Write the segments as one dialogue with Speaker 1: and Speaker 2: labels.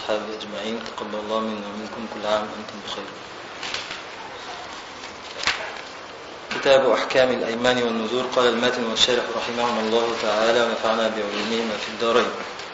Speaker 1: وأصحابه أجمعين. تقبل الله منا ومنكم، كل عام وأنتم بخير. كتاب أحكام الأيمان والنذور. قال الماتن والشارح رحمهم الله تعالى ونفعنا بعلومهما في الدارين.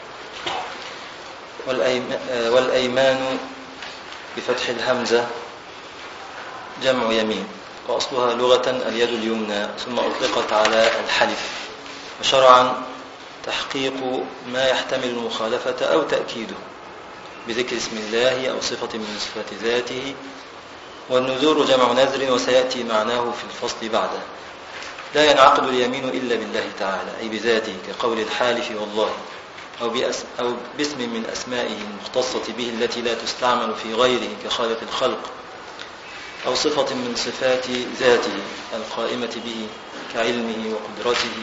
Speaker 1: والأيمان بفتح الهمزة جمع يمين، وأصلها لغة اليد اليمنى، ثم أطلقت على الحلف، وشرعا تحقيق ما يحتمل المخالفة أو تأكيده بذكر اسم الله أو صفة من صفات ذاته. والنذور جمع نذر، وسيأتي معناه في الفصل بعده. لا ينعقد اليمين إلا بالله تعالى، أي بذاته، كقول الحالف والله، أو باسم من أسمائه المختصة به التي لا تستعمل في غيره كخالق الخلق، أو صفة من صفات ذاته القائمة به كعلمه وقدرته.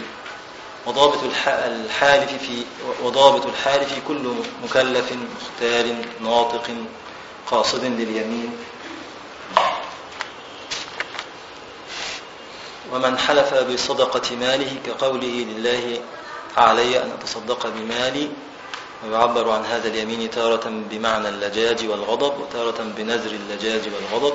Speaker 1: وضابط الحالف كل مكلف مختار ناطق قاصد لليمين. ومن حلف بصدقة ماله كقوله لله علي أن أتصدق بمالي، ويعبر عن هذا اليمين تارة بمعنى اللجاج والغضب، وتارة بنذر اللجاج والغضب.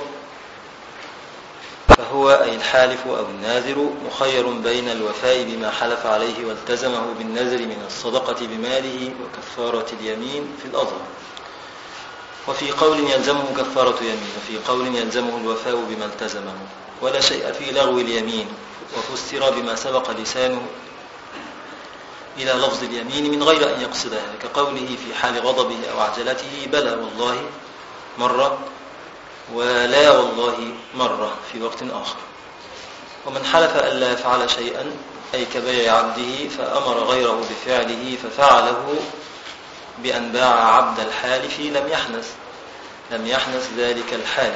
Speaker 1: فهو أي الحالف أو الناذر مخير بين الوفاء بما حلف عليه والتزمه بالنذر من الصدقة بماله وكفارة اليمين في الأظهر. وفي قول يلزمه كفارة يمين، وفي قول يلزمه الوفاء بما التزمه. ولا شيء في لغو اليمين، وفسر بما سبق لسانه إلى لفظ اليمين من غير أن يقصدها، كقوله في حال غضبه أو عجلته بلى والله مرة، ولا والله مرة في وقت آخر. ومن حلف ألا يفعل شيئا، أي كبيع عبده، فأمر غيره بفعله ففعله بأن باع عبد الحالف، لم يحنث ذلك الحالف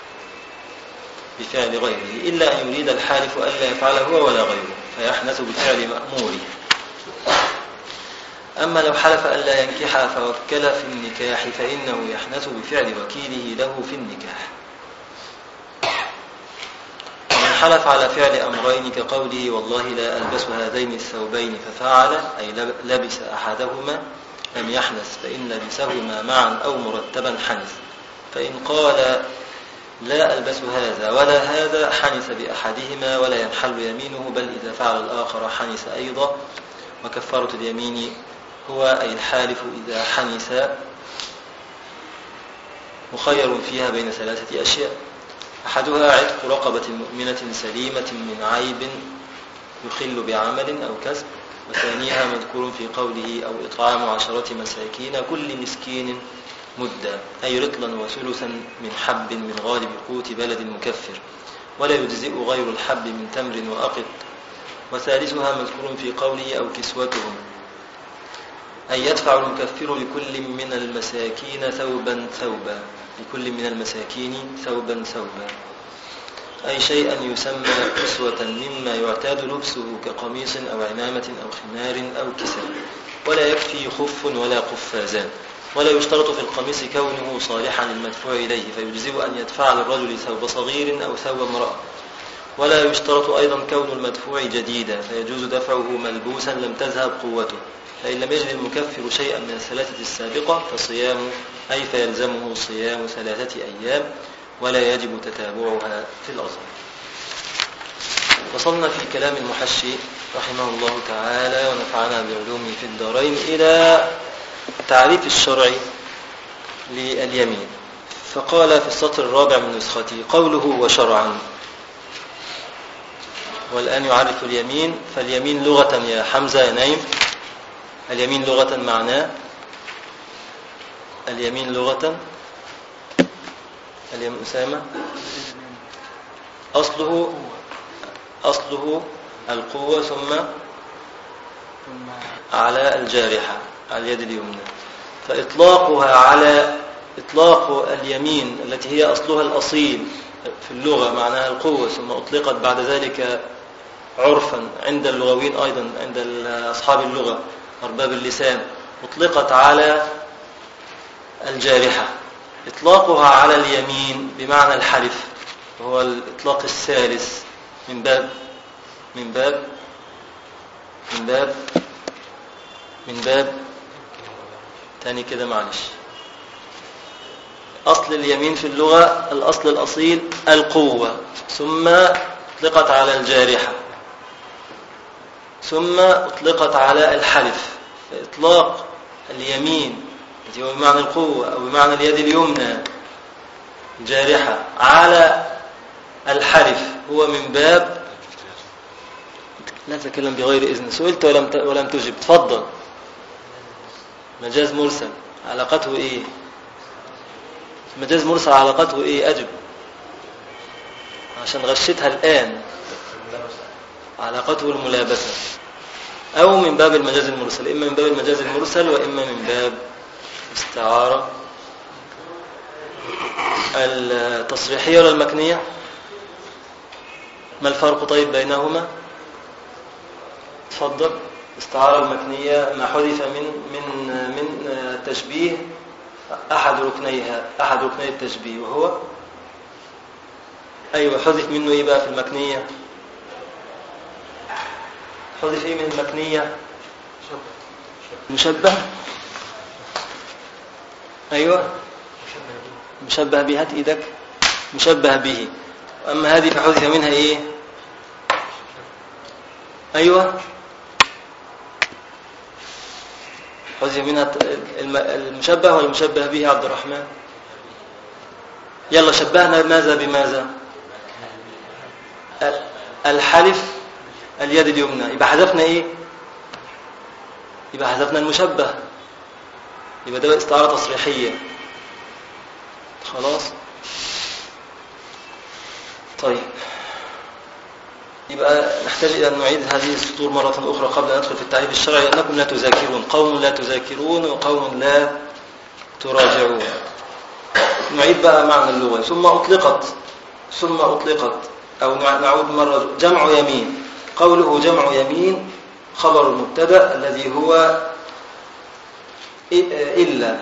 Speaker 1: بفعل غيره، إلا أن يريد الحالف ألا يفعله هو ولا غيره، فيحنث بفعل مأموره. أما لو حلف ألا ينكح فوكل في النكاح، فإنه يحنث بفعل وكيله له في النكاح. ومن حلف على فعل أمرين كقوله والله لا ألبس هذين الثوبين ففعل، أي لبس أحدهما، لم يحنث، فإن لبسهما معا أو مرتبا حنث. فإن قال لا ألبس هذا ولا هذا حنث بأحدهما ولا ينحل يمينه، بل إذا فعل الآخر حنث أيضا. وكفارة اليمين هو أي الحالف إذا حنث مخير فيها بين ثلاثة أشياء: أحدها عتق رقبة مؤمنة سليمة من عيب يخل بعمل أو كسب، وثانيها مذكور في قوله أو إطعام 10 مساكين كل مسكين مدة، أي رطلا وثلثا من حب من غالب قوت بلد مكفر، ولا يجزئ غير الحب من تمر وأقط. وثالثها مذكور في قوله أو كسوتهم، أي يدفع المكفر لكل من المساكين ثوبا ثوبا، أي شيئا يسمى كسوة مما يعتاد لبسه كقميص أو عمامة أو خمار أو كسر. ولا يكفي خف ولا قفازان. ولا يشترط في القميص كونه صالحا للمدفوع إليه، فيجزئ أن يدفع للرجل ثوب صغير أو ثوب امرأة. ولا يشترط أيضا كون المدفوع جديدا، فيجوز دفعه ملبوسا لم تذهب قوته. فإن لم يجد المكفر شيئا من الثلاثة السابقة فيلزمه صيام 3 أيام، ولا يجب تتابعها في الأظهر. وصلنا في كلام المحشي رحمه الله تعالى ونفعنا بعلومه في الدارين إلى تعريف الشرع لليمين. فقال في السطر الرابع من نسختي قوله وشرعا. والآن يعرف اليمين. فاليمين لغة يا حمزة يا نايم، اليمين لغة معناه، اليمين لغة، اليمين أسامة، أصله القوة ثم على الجارحة على اليد اليمنى. فإطلاقها على إطلاق اليمين التي هي أصلها الأصيل في اللغة معناها القوة، ثم أطلقت بعد ذلك عرفا عند اللغويين أيضا، عند أصحاب اللغة أرباب اللسان، أطلقت على الجارحة. إطلاقها على اليمين بمعنى الحلف، وهو الإطلاق الثالث من باب تاني كده معلش، أصل اليمين في اللغة الأصل الأصيل القوة، ثم أطلقت على الجارحة، ثم أطلقت على الحلف. فإطلاق اليمين التي هو بمعنى القوة أو بمعنى اليد اليمنى الجارحة على الحلف هو من باب، لا تتكلم بغير إذن، سئلت ولم تجب، تفضل. مجاز مرسل علاقته إيه؟ مجاز مرسل علاقته إيه؟ أجب عشان غشتها الآن. علاقته الملابسة، أو من باب المجاز المرسل، إما من باب المجاز المرسل وإما من باب استعارة التصريحية ولا المكنية. ما الفرق طيب بينهما؟ تفضل. استعارة المكنية ما حذف من تشبيه أحد ركني التشبيه، وهو أيوة حذف منه إيه بقى في المكنية؟ حذف إيه من المكنية؟ مشبه. أيوة مشبه به، هات إيدك. مشبه به. أما هذه فحذف منها إيه؟ أيوة حذف منها المشبه والمشبه به. عبد الرحمن يلا، شبهنا ماذا بماذا؟ الحلف اليد اليمنى، يبقى حذفنا إيه؟ يبقى حذفنا المشبه، يبقى ده استعارة تصريحية. خلاص طيب، يبقى نحتاج إلى أن نعيد هذه السطور مرة أخرى قبل أن ندخل في التعريف الشرعي، لأنكم لا تذاكرون، قوم لا تذاكرون وقوم لا تراجعون. نعيد بقى معنى اللغة. ثم أطلقت أو نعود مرة. جمع يمين، قوله جمع يمين خبر المبتدأ الذي هو إلا،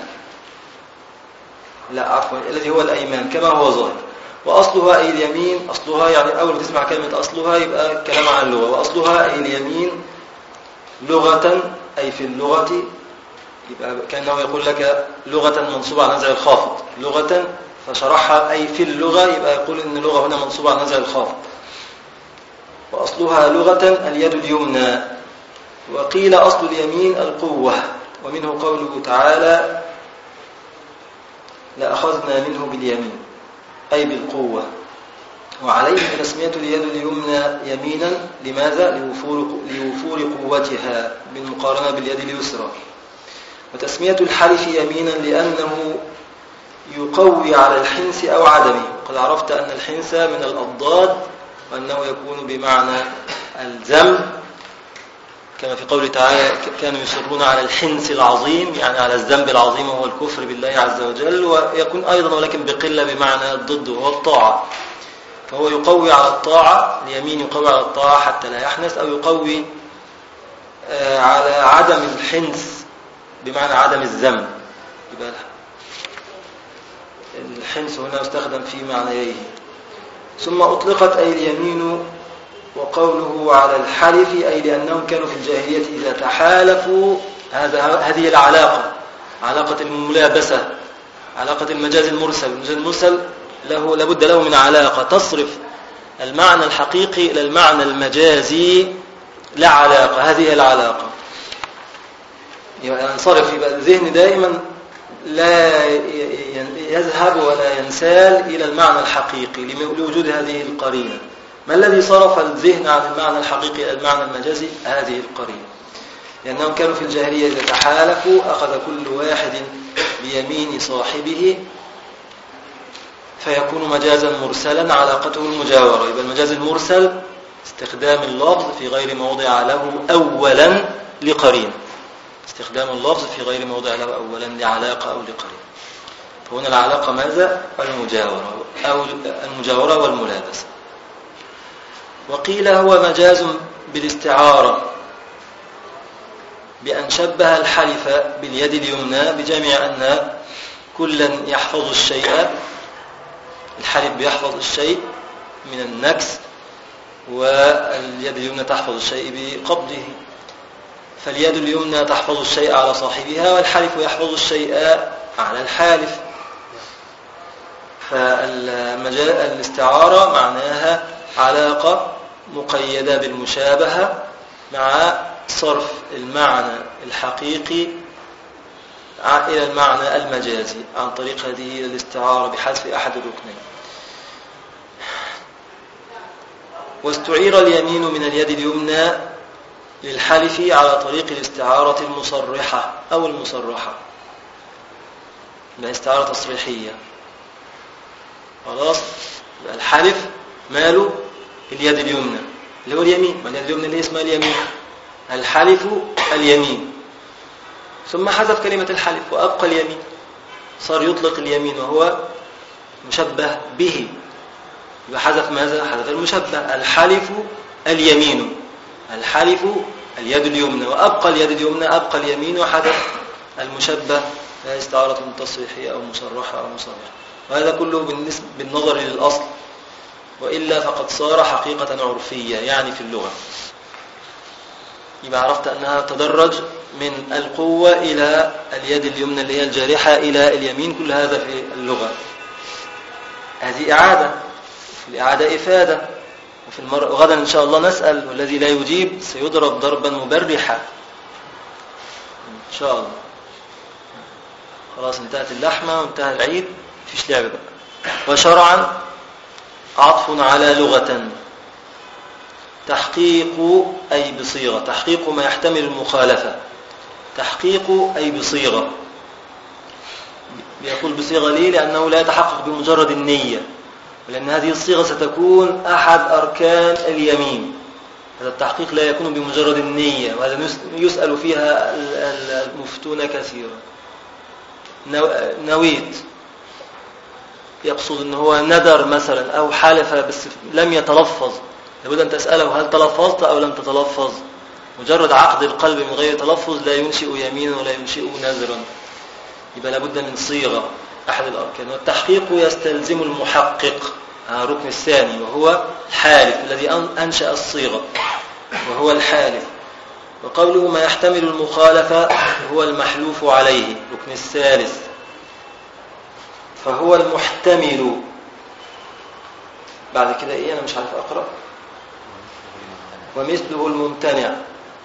Speaker 1: لا عفوا، الذي هو الأيمان كما هو ظاهر. وأصلها أي اليمين، أصلها يعني أول تسمع كلمة أصلها يبقى كلام عن اللغة. وأصلها أي اليمين لغة، أي في اللغة، يبقى كأنه يقول لك لغة منصوبة على نزع الخافض، لغة فشرحها أي في اللغة، يبقى يقول إن اللغة هنا منصوبة على نزع الخافض. وأصلها لغة اليد اليمنى. وقيل أصل اليمين القوة، ومنه قوله تعالى لأخذنا منه باليمين أي بالقوة. وعليه تسمية اليد اليمنى يمينا، لماذا؟ لوفور قوتها بالمقارنة باليد اليسرى. وتسمية الحلف يمينا لأنه يقوي على الحنس أو عدمه. قد عرفت أن الحنس من الأضداد، وأنه يكون بمعنى الذنب، كما في قوله تعالى كانوا يصرون على الحنس العظيم، يعني على الذنب العظيم وهو الكفر بالله عز وجل. ويكون أيضا ولكن بقلة بمعنى الضد وهو الطاعة. فهو يقوي على الطاعة، اليمين يقوي على الطاعة حتى لا يحنس، أو يقوي على عدم الحنس بمعنى عدم الذنب. يبقى الحنس هنا يستخدم في معنييه. ثم أطلقت أي اليمين. وقوله على الحلف أي لأنهم كانوا في الجاهلية إذا تحالفوا، هذه العلاقة، علاقة الملابسة، علاقة المجاز المرسل. المجاز المرسل لابد له من علاقة تصرف المعنى الحقيقي إلى المعنى المجازي، لا علاقة. هذه العلاقة ينصرف، يبقى الذهن دائما لا يذهب ولا ينسال إلى المعنى الحقيقي لوجود هذه القرينة. ما الذي صرف الذهن عن المعنى الحقيقي إلى المعنى المجازي؟ هذه القرينة. لأنهم كانوا في الجاهلية إذا تحالفوا أخذ كل واحد بيمين صاحبه، فيكون مجازا مرسلا علاقته المجاورة. يبقى المجاز المرسل استخدام اللفظ في غير موضع له أولا لقرين، استخدام اللفظ في غير موضع له أولا لعلاقة أو لقرين. فهنا العلاقة ماذا؟ المجاورة، أو المجاورة والملابسة. وقيل هو مجاز بالاستعارة، بأن شبه الحلف باليد اليمنى، بجمع أن كلا يحفظ الشيء، الحلف بيحفظ الشيء من النكس، واليد اليمنى تحفظ الشيء بقبضه. فاليد اليمنى تحفظ الشيء على صاحبها، والحلف يحفظ الشيء على الحالف. فالاستعارة معناها علاقة مقيدة بالمشابهة مع صرف المعنى الحقيقي إلى المعنى المجازي عن طريق هذه الاستعارة بحذف أحد الركنين. واستعير اليمين من اليد اليمنى للحلف على طريق الاستعارة المصرحة أو المصرحة، استعارة تصريحية. خلاص، الحلف ماله اليد اليمنى اللي هو اليمين، ما اليد اليمنى اللي اسمها اليمين، الحلف اليمين، ثم حذف كلمة الحلف وأبقى اليمين، صار يطلق اليمين وهو مشبه به، وحذف ماذا؟ حذف المشبه، الحلف اليمين، الحلف اليد اليمنى، وأبقى اليد اليمنى، أبقى اليمين، وحذف المشبه، هذه استعارة تصريحية أو مصرحة أو مصرحة. وهذا كله بالنظر للأصل، وإلا فقد صار حقيقة عرفية يعني في اللغة. يبقى عرفت أنها تدرج من القوة إلى اليد اليمنى اللي هي الجارحة إلى اليمين، كل هذا في اللغة. هذه إعادة، في الإعادة إفادة. وفي غدا إن شاء الله نسأل، والذي لا يجيب سيضرب ضربا مبرحا إن شاء الله. خلاص انتهت اللحمة وانتهى العيد، مفيش لعبة بقى. وشرعا عطف على لغة، تحقيق أي بصيغة، تحقيق ما يحتمل المخالفة، تحقيق أي بصيغة. بيقول بصيغة ليه؟ لأنه لا يتحقق بمجرد النية، ولأن هذه الصيغة ستكون أحد أركان اليمين. هذا التحقيق لا يكون بمجرد النية، وهذا يسأل فيها المفتون كثيرا. نويت، يقصد أنه هو ندر مثلا أو حالف بس لم يتلفظ، لابد أن تسأله هل تلفظت أو لم تتلفظ. مجرد عقد القلب من غير تلفظ لا ينشئ يمينا ولا ينشئ نذرا، يبقى لابد من صيغة أحد الأركان. والتحقيق يستلزم المحقق، الركن الثاني، وهو الحالف الذي أنشأ الصيغة، وهو الحالف. وقوله ما يحتمل المخالفة هو المحلوف عليه، الركن الثالث، فهو المحتمل. بعد كده إيه؟ أنا مش عارف أقرأ. ومثله الممتنع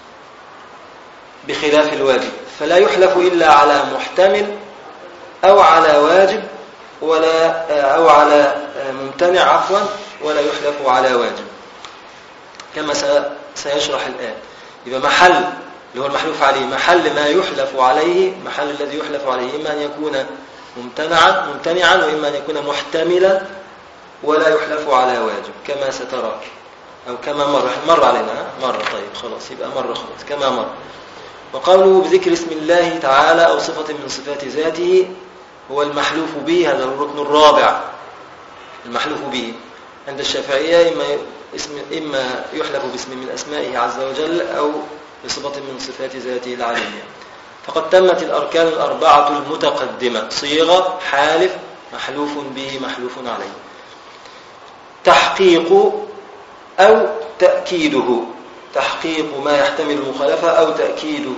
Speaker 1: بخلاف الواجب، فلا يحلف إلا على محتمل أو على واجب، أو على ممتنع عفوا، ولا يحلف على واجب، كما سيشرح الآن. يبقى محل اللي هو المحلوف عليه، محل ما يحلف عليه، محل الذي يحلف عليه إما أن يكون ممتنعا وإما أن يكون محتملا ولا يحلف على واجب، كما سترى أو كما مر علينا. طيب خلاص، يبقى خلاص كما مر. وقوله بذكر اسم الله تعالى أو صفة من صفات ذاته هو المحلوف به، هذا الركن الرابع، المحلوف به عند الشافعية إما يحلف باسم من أسمائه عز وجل أو بصفة من صفات ذاته العلية. فقد تمت الأركان الأربعة المتقدمة، صيغة، حالف، محلوف به، محلوف عليه. تحقيق أو تأكيده، تحقيق ما يحتمل المخالفة أو تأكيده،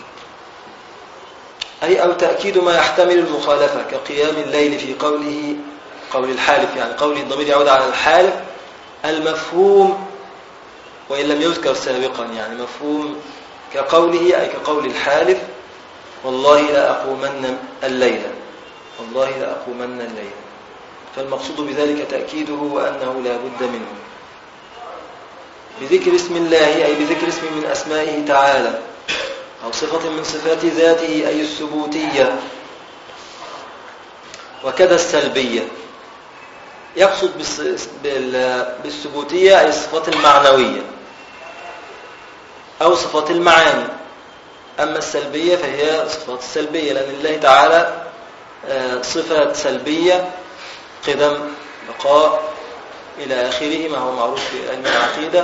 Speaker 1: أي أو تأكيد ما يحتمل المخالفة، كقيام الليل في قوله، قول الحالف يعني، قول الضمير يعود على الحالف المفهوم وإن لم يذكر سابقا، يعني مفهوم كقوله، أي كقول الحالف والله لا أقومن الليلة، والله لا أقومن الليلة. فالمقصود بذلك تأكيده وأنه لا بد منه. بذكر اسم الله أي بذكر اسم من أسمائه تعالى أو صفة من صفات ذاته أي الثبوتية. وكذا السلبية، يقصد بالثبوتية أي الصفات المعنوية أو صفات المعاني. أما السلبية فهي صفات السلبية، لأن الله تعالى صفات سلبية، قدم، بقاء، إلى آخره، ما هو معروف في علم العقيدة.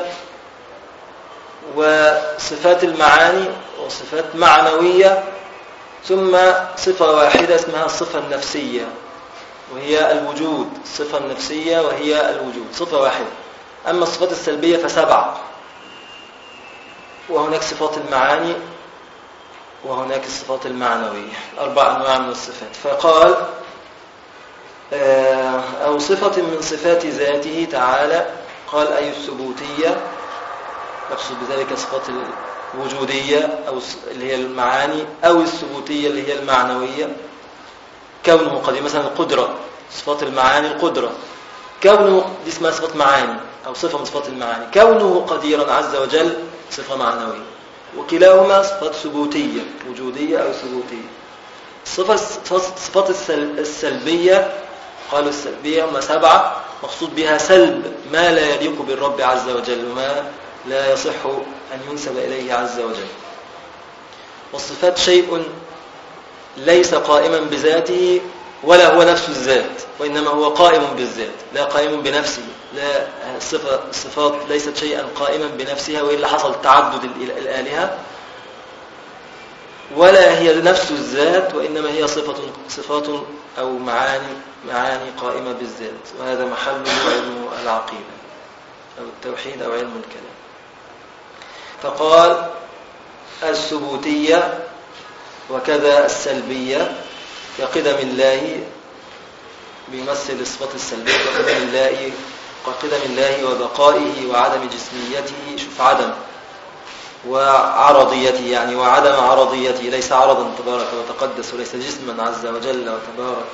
Speaker 1: وصفات المعاني وصفات معنوية، ثم صفة واحدة اسمها الصفة النفسية وهي الوجود، الصفة النفسية وهي الوجود، صفة واحدة. أما الصفات السلبية فسبعة، وهناك صفات المعاني وهناك الصفات المعنوية، 4 أنواع من الصفات. فقال أو صفة من صفات ذاته تعالى. قال أي الثبوتية، يقصد بذلك صفات الوجودية أو اللي هي المعاني، أو الثبوتية اللي هي المعنوية. كونه قدير، مثلا القدرة، صفات المعاني القدرة، كونه دي اسمها صفات معاني أو صفة من صفات المعاني. كونه قديرا عز وجل صفة معنوية، وكلاهما صفات ثبوتية وجودية أو ثبوتية. صفات السلبية، قالوا السلبية هم 7، مقصود بها سلب ما لا يليق بالرب عز وجل وما لا يصح أن ينسب إليه عز وجل. والصفات شيء ليس قائما بذاته ولا هو نفس الذات، وإنما هو قائم بالذات لا قائم بنفسه. لا، الصفات ليست شيئا قائما بنفسها، وإلا حصل تعدد الآلهة، ولا هي نفس الذات، وإنما هي صفات أو معاني قائمة بالذات. وهذا محل علم العقيدة أو التوحيد أو علم الكلام. فقال الثبوتية وكذا السلبية كقدم الله، بيمثل الصفات السلبية كقدم الله وبقائه وعدم جسميته. شوف، عدم وعرضيته، يعني وعدم عرضيته، ليس عرضا تبارك وتقدس، وليس جسما عز وجل وتبارك.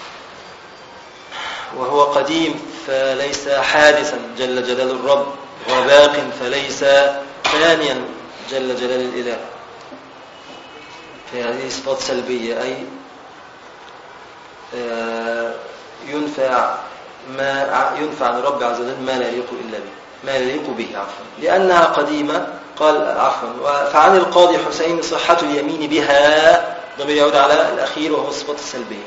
Speaker 1: وهو قديم فليس حادثا جل جلال الرب، وباق فليس ثانيا جل جلال الإله. فهذه صفات سلبية، أي ينفع عن الرب عز وجل ما لا يليق إلا به، ما لا يليق به عفوا، لأنها قديمة. قال عفوا، فعن القاضي حسين صحة اليمين بها، ضمير يعود على الأخير وهو الصفات السلبية،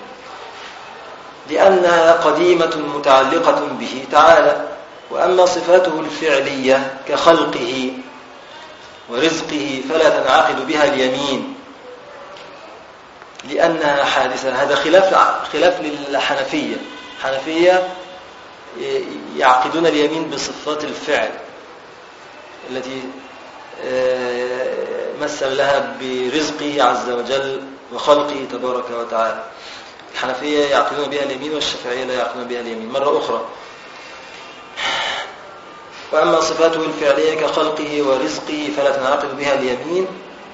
Speaker 1: لأنها قديمة متعلقة به تعالى. وأما صفاته الفعلية كخلقه ورزقه فلا تنعقد بها اليمين لأنها حادثة. هذا خلاف للحنفية. الحنفية يعقدون اليمين بصفات الفعل التي مثل لها برزقه عز وجل وخلقه تبارك وتعالى. الحنفية يعقدون بها اليمين، والشافعية لا يعقدون بها اليمين. مرة أخرى، وأما صفاته الفعلية كخلقه ورزقه فلا تنعقد بها اليمين.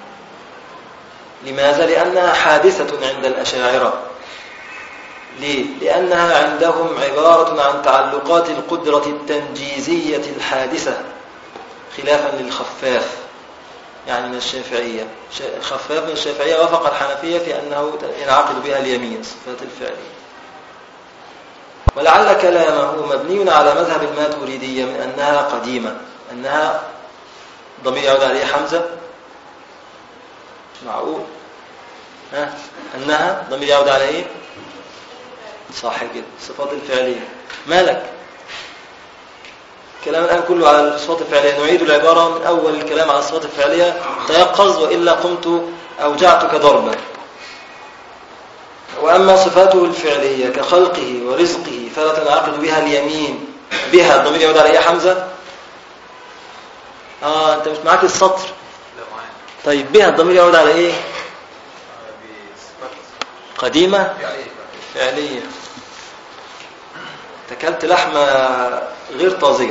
Speaker 1: لماذا؟ لأنها حادثة عند الأشاعرة. ليه؟ لأنها عندهم عبارة عن تعلقات القدرة التنجيزية الحادثة، خلافا للخفاف يعني من الشافعية. خفاف من الشافعية وافق الحنفية في أنه ينعقد بها اليمين صفات الفعلية. ولعل كلامه مبني على مذهب الماتريدية من أنها قديمة. أنها ضمير يعود عليه حمزة، معقول؟ أنها ضمير يعود على إيه؟ صح كده، صفات الفعلية. مالك؟ الكلام الآن كله على الصفات الفعلية. نعيد العبارة من أول الكلام على الصفات الفعلية. تيقظ وإلا قمت أوجعتك ضربا. وأما صفاته الفعلية كخلقه ورزقه فلا تنعقد بها اليمين. بها الضمير يعود على إيه حمزة؟ أنت مش معاك السطر؟ طيب بها الضمير يعود على إيه؟ قديمة فعلية. تكلت لحمة غير طازجة.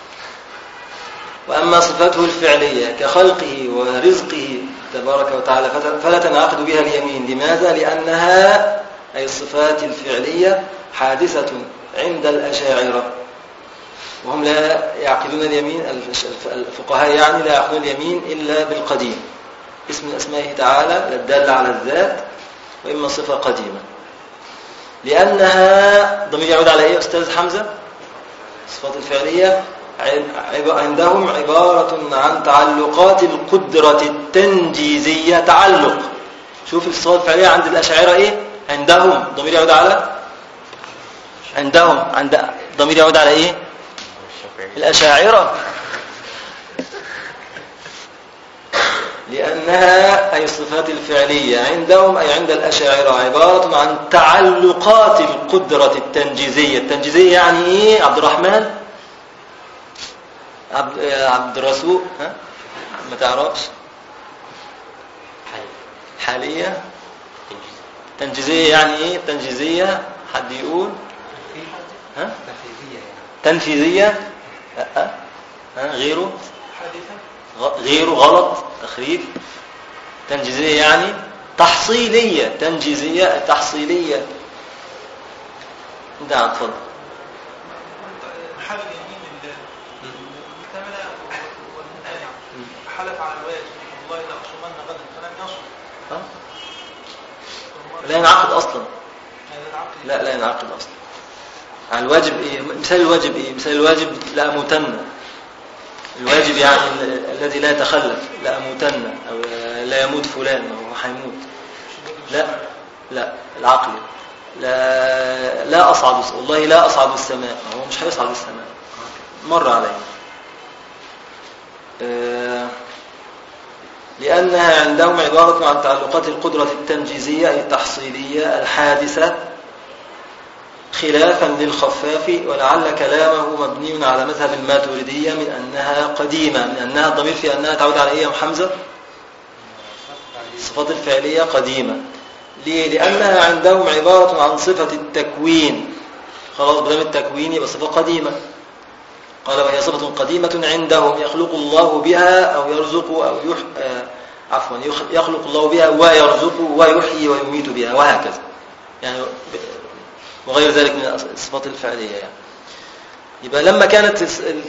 Speaker 1: وأما صفاته الفعلية كخلقه ورزقه تبارك وتعالى فلا تنعقد بها اليمين. لماذا؟ لأنها أي الصفات الفعلية حادثة عند الأشاعرة، وهم لا يعقدون اليمين. الفقهاء يعني لا يعقدون اليمين إلا بالقديم، اسم من أسمائه تعالى الدالة على الذات، وإما صفة قديمة. لأنها ضمير يعود على إيه أستاذ حمزة؟ الصفات الفعلية عندهم عبارة عن تعلقات القدرة التنجيزية. تعلق، شوف الصفات الفعلية عند الأشاعرة إيه؟ عندهم ضمير يعود على ضمير يعود على إيه؟ الأشاعرة. لأنها أي الصفات الفعلية عندهم أي عند الأشاعرة عبارة عن تعلقات القدرة التنجيزية. التنجيزية يعني إيه عبد الرحمن؟ عبد الرسول ما تعرفش؟ حالية. تنجيزية يعني إيه؟ تنجيزية حد يقول؟ ها؟
Speaker 2: تنفيذية يعني.
Speaker 1: تنفيذية. غيره غيره غلط. تخريف. تنجيزية يعني تحصيلية. تنجيزية تحصيلية. ده اتفضل.
Speaker 3: حلف اليمين المكتملة والمنتهية حلف على الواجب والله لا أصومن غدا فلم يصم.
Speaker 1: لا ينعقد أصلا. لا ينعقد أصلا. على الواجب إيه؟ مثال الواجب إيه؟ مثال الواجب لا أموتن. الواجب يعني الذي لا يتخلف. لا أموتن أو لا يموت فلان هو حيموت. لا العقل. لا أصعد والله لا أصعد السماء. هو مش هيصعد السماء. مر عليه. لأنها عندهم عبارة عن تعلقات القدرة التنجيزية أي التحصيلية الحادثة خلافا للخفاف. ولعل كلامه مبني على مذهب الماتريدية من أنها قديمة. من أنها الضمير في أنها تعود على إيه يا حمزة؟ الصفات الفعلية قديمة. ليه؟ لأنها عندهم عبارة عن صفة التكوين. خلاص بدل التكوين يبقى صفة قديمة. قال وهي صفة قديمة عندهم يخلق الله بها أو يرزق أو يخلق الله بها ويرزق ويحيي ويميت بها وهكذا يعني وغير ذلك من الصفات الفعلية يعني. يبقى لما كانت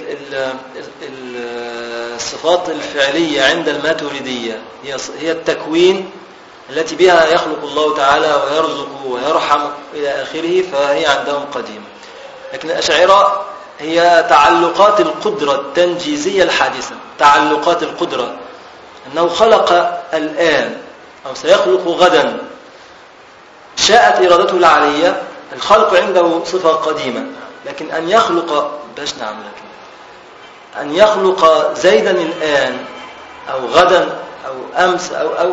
Speaker 1: الصفات الفعلية عند الماتريدية هي التكوين التي بها يخلق الله تعالى ويرزق ويرحم إلى آخره فهي عندهم قديمة. لكن الأشاعرة هي تعلقات القدرة التنجيزية الحادثة. تعلقات القدرة أنه خلق الآن أو سيخلق غدا شاءت إرادته العلية. الخلق عنده صفة قديمة. لكن أن يخلق باش نعمل أن يخلق زيدا الآن أو غدا أو أمس أو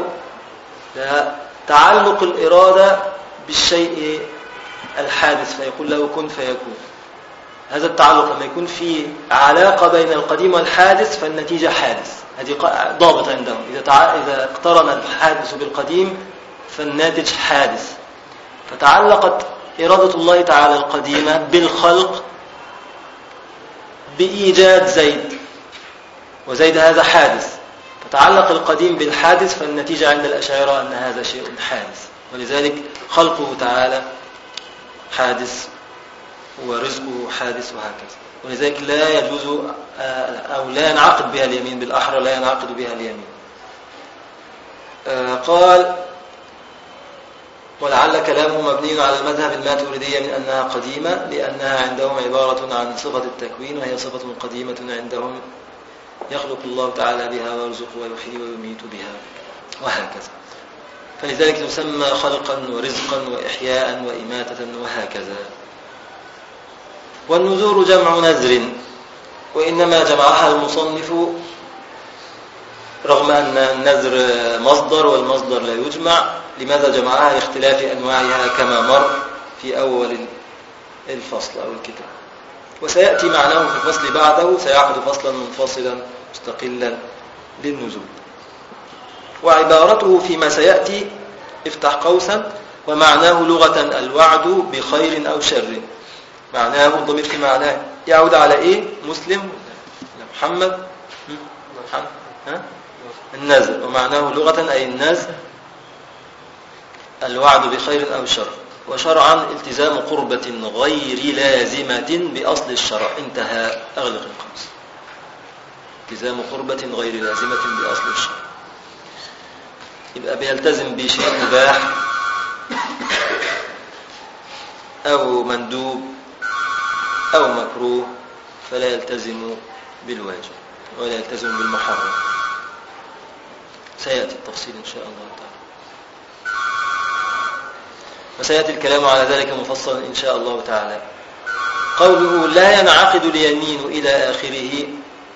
Speaker 1: تعلق الإرادة بالشيء الحادث فيقول له كن فيكون. هذا التعلق لما يكون فيه علاقة بين القديم والحادث فالنتيجة حادث. هذه ضابط عندهم. إذا اقترن الحادث بالقديم فالناتج حادث. فتعلقت إرادة الله تعالى القديمة بالخلق بإيجاد زيد وزيد هذا حادث. فتعلق القديم بالحادث فالنتيجة عند الأشاعرة أن هذا شيء حادث. ولذلك خلقه تعالى حادث ورزقه حادث وهكذا. ولذلك لا يجوز أو لا ينعقد بها اليمين بالأحرى. لا ينعقد بها اليمين. قال ولعل كلامه مبني على المذهب الماتريدية من أنها قديمة لأنها عندهم عبارة عن صفة التكوين وهي صفة قديمة عندهم يخلق الله تعالى بها ويرزق ويحيي ويميت بها وهكذا. فلذلك تسمى خلقا ورزقا وإحياء وإماتة وهكذا. والنذور جمع نذر وإنما جمعها المصنف رغم أن النذر مصدر والمصدر لا يجمع. لماذا جمعها؟ لاختلاف أنواعها كما مر في أول الفصل أو الكتاب. وسيأتي معناه في الفصل بعده. سيعقد فصلا منفصلا مستقلا للنزول. وعبارته فيما سيأتي افتح قوسا ومعناه لغة الوعد بخير أو شر. معناه الضمير في معناه يعود على إيه؟ مسلم محمد النذر. ومعناه لغة أي النذر الوعد بخير أو شر. وشرعا التزام قربة غير لازمة بأصل الشرع. انتهى. أغلق القوس. التزام قربة غير لازمة بأصل الشرع يبقى بيلتزم بشيء مباح أو مندوب أو مكروه فلا يلتزم بالواجب ولا يلتزم بالمحرم. سيأتي التفصيل إن شاء الله تعالى. وسيأتي الكلام على ذلك مفصلا إن شاء الله تعالى. قوله لا ينعقد اليمين إلى آخره.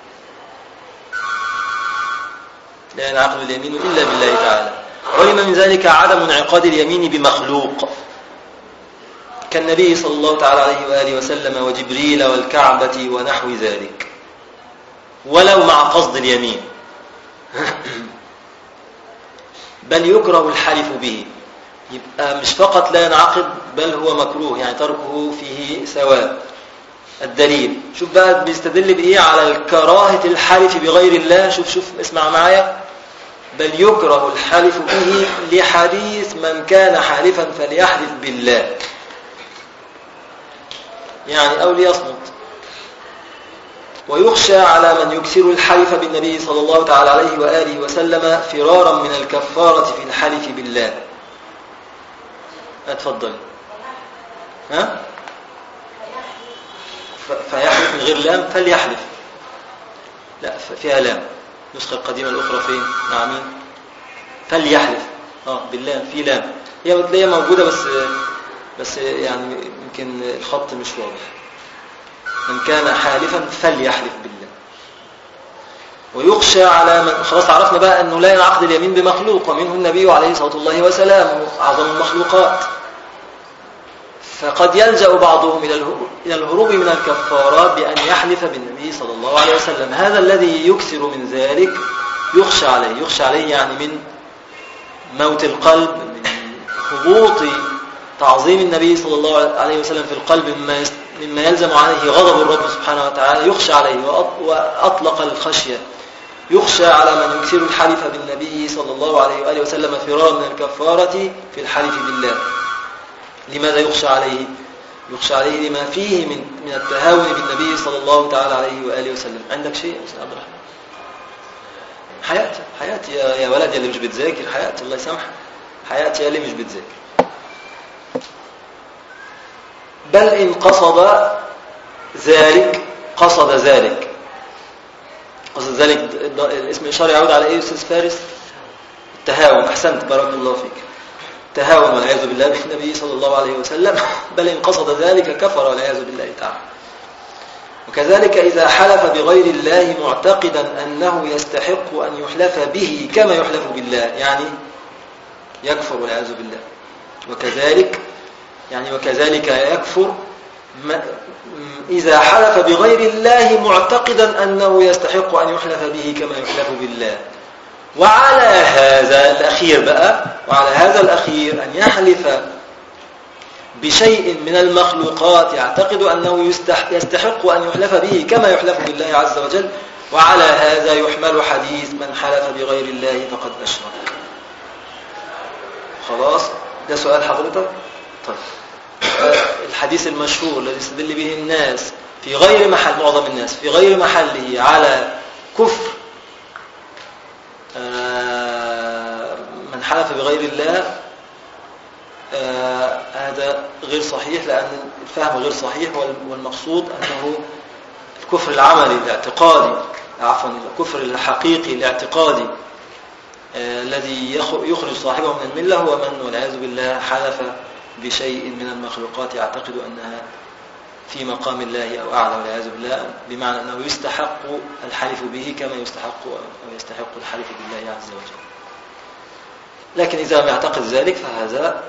Speaker 1: لا ينعقد اليمين إلا بالله تعالى. علم من ذلك عدم انعقاد اليمين بمخلوق كالنبي صلى الله تعالى عليه وآله وسلم وجبريل والكعبة ونحو ذلك ولو مع قصد اليمين بل يكره الحلف به يبقى مش فقط لا ينعقد بل هو مكروه، يعني تركه فيه سواء. الدليل، شوف بقى بيستدل بإيه على الكراهة الحلف بغير الله. شوف اسمع معايا. بل يكره الحلف به لحديث من كان حالفا فليحلف بالله، يعني أو ليصمت. ويخشى على من يكثر الحلف بالنبي صلى الله تعالى عليه وآله وسلم فرارا من الكفارة في الحلف بالله. اتفضل. ها؟ فيحلف من غير لام، فليحلف. لا فيها لام. النسخة القديمة الأخرى فين؟ مع مين؟ فليحلف. باللام، في لام. هي موجودة بس يعني يمكن الخط مش واضح. من كان حالفا فليحلف بالله. ويخشى على من، خلاص عرفنا بقى أنه لا ينعقد اليمين بمخلوق، ومنه النبي عليه الصلاة والله وسلامه أعظم المخلوقات. فقد يلجأ بعضهم إلى الهروب من الكفارات بأن يحلف بالنبي صلى الله عليه وسلم. هذا الذي يكثر من ذلك يخشى عليه يعني من موت القلب، من هبوط تعظيم النبي صلى الله عليه وسلم في القلب، مما يلزم عليه غضب الرب سبحانه وتعالى. يخشى عليه، وأطلق الخشية. يخشى على من يكثر الحلف بالنبي صلى الله عليه وآله وسلم فرارا من الكفارة في الحلف بالله. لماذا يخشى عليه؟ يخشى عليه لما فيه من التهاون بالنبي صلى الله تعالى عليه وآله وسلم. عندك شيء أستاذ عبد الرحمن؟ حياتي يا ولد يا اللي مش بتذاكر، حياتي الله يسامحك، حياتي يا اللي مش بتذاكر. بل إن قصد ذلك الاسم الإشارة يعود على إيه أستاذ فارس؟ التهاون. أحسنت، بارك الله فيك. تهاون والعياذ بالله بالنبي صلى الله عليه وسلم. بل إن قصد ذلك كفر والعياذ بالله تعالى. وكذلك إذا حلف بغير الله معتقدا أنه يستحق أن يحلف به كما يحلف بالله، يعني يكفر والعياذ بالله. وكذلك يكفر إذا حلف بغير الله معتقدا أنه يستحق أن يحلف به كما يحلف بالله. وعلى هذا الأخير أن يحلف بشيء من المخلوقات يعتقد أنه يستحق أن يحلف به كما يحلف بالله عز وجل. وعلى هذا يحمل حديث من حلف بغير الله فقد أشرك. خلاص، ده سؤال حضرتك. طيب، الحديث المشهور الذي يستدل به الناس في غير محل، معظم الناس في غير محله، على كفر من حلف بغير الله، هذا غير صحيح، لأن الفهم غير صحيح. والمقصود أنه الكفر العملي الاعتقادي، الكفر الحقيقي الاعتقادي الذي يخرج صاحبه من الملة هو من والعياذ بالله حلف بشيء من المخلوقات يعتقد أنها في مقام الله أو أعلى والعياذ بالله، بمعنى أنه يستحق الحلف به كما يستحق الحلف بالله عز وجل. لكن إذا لم يعتقد ذلك فهذا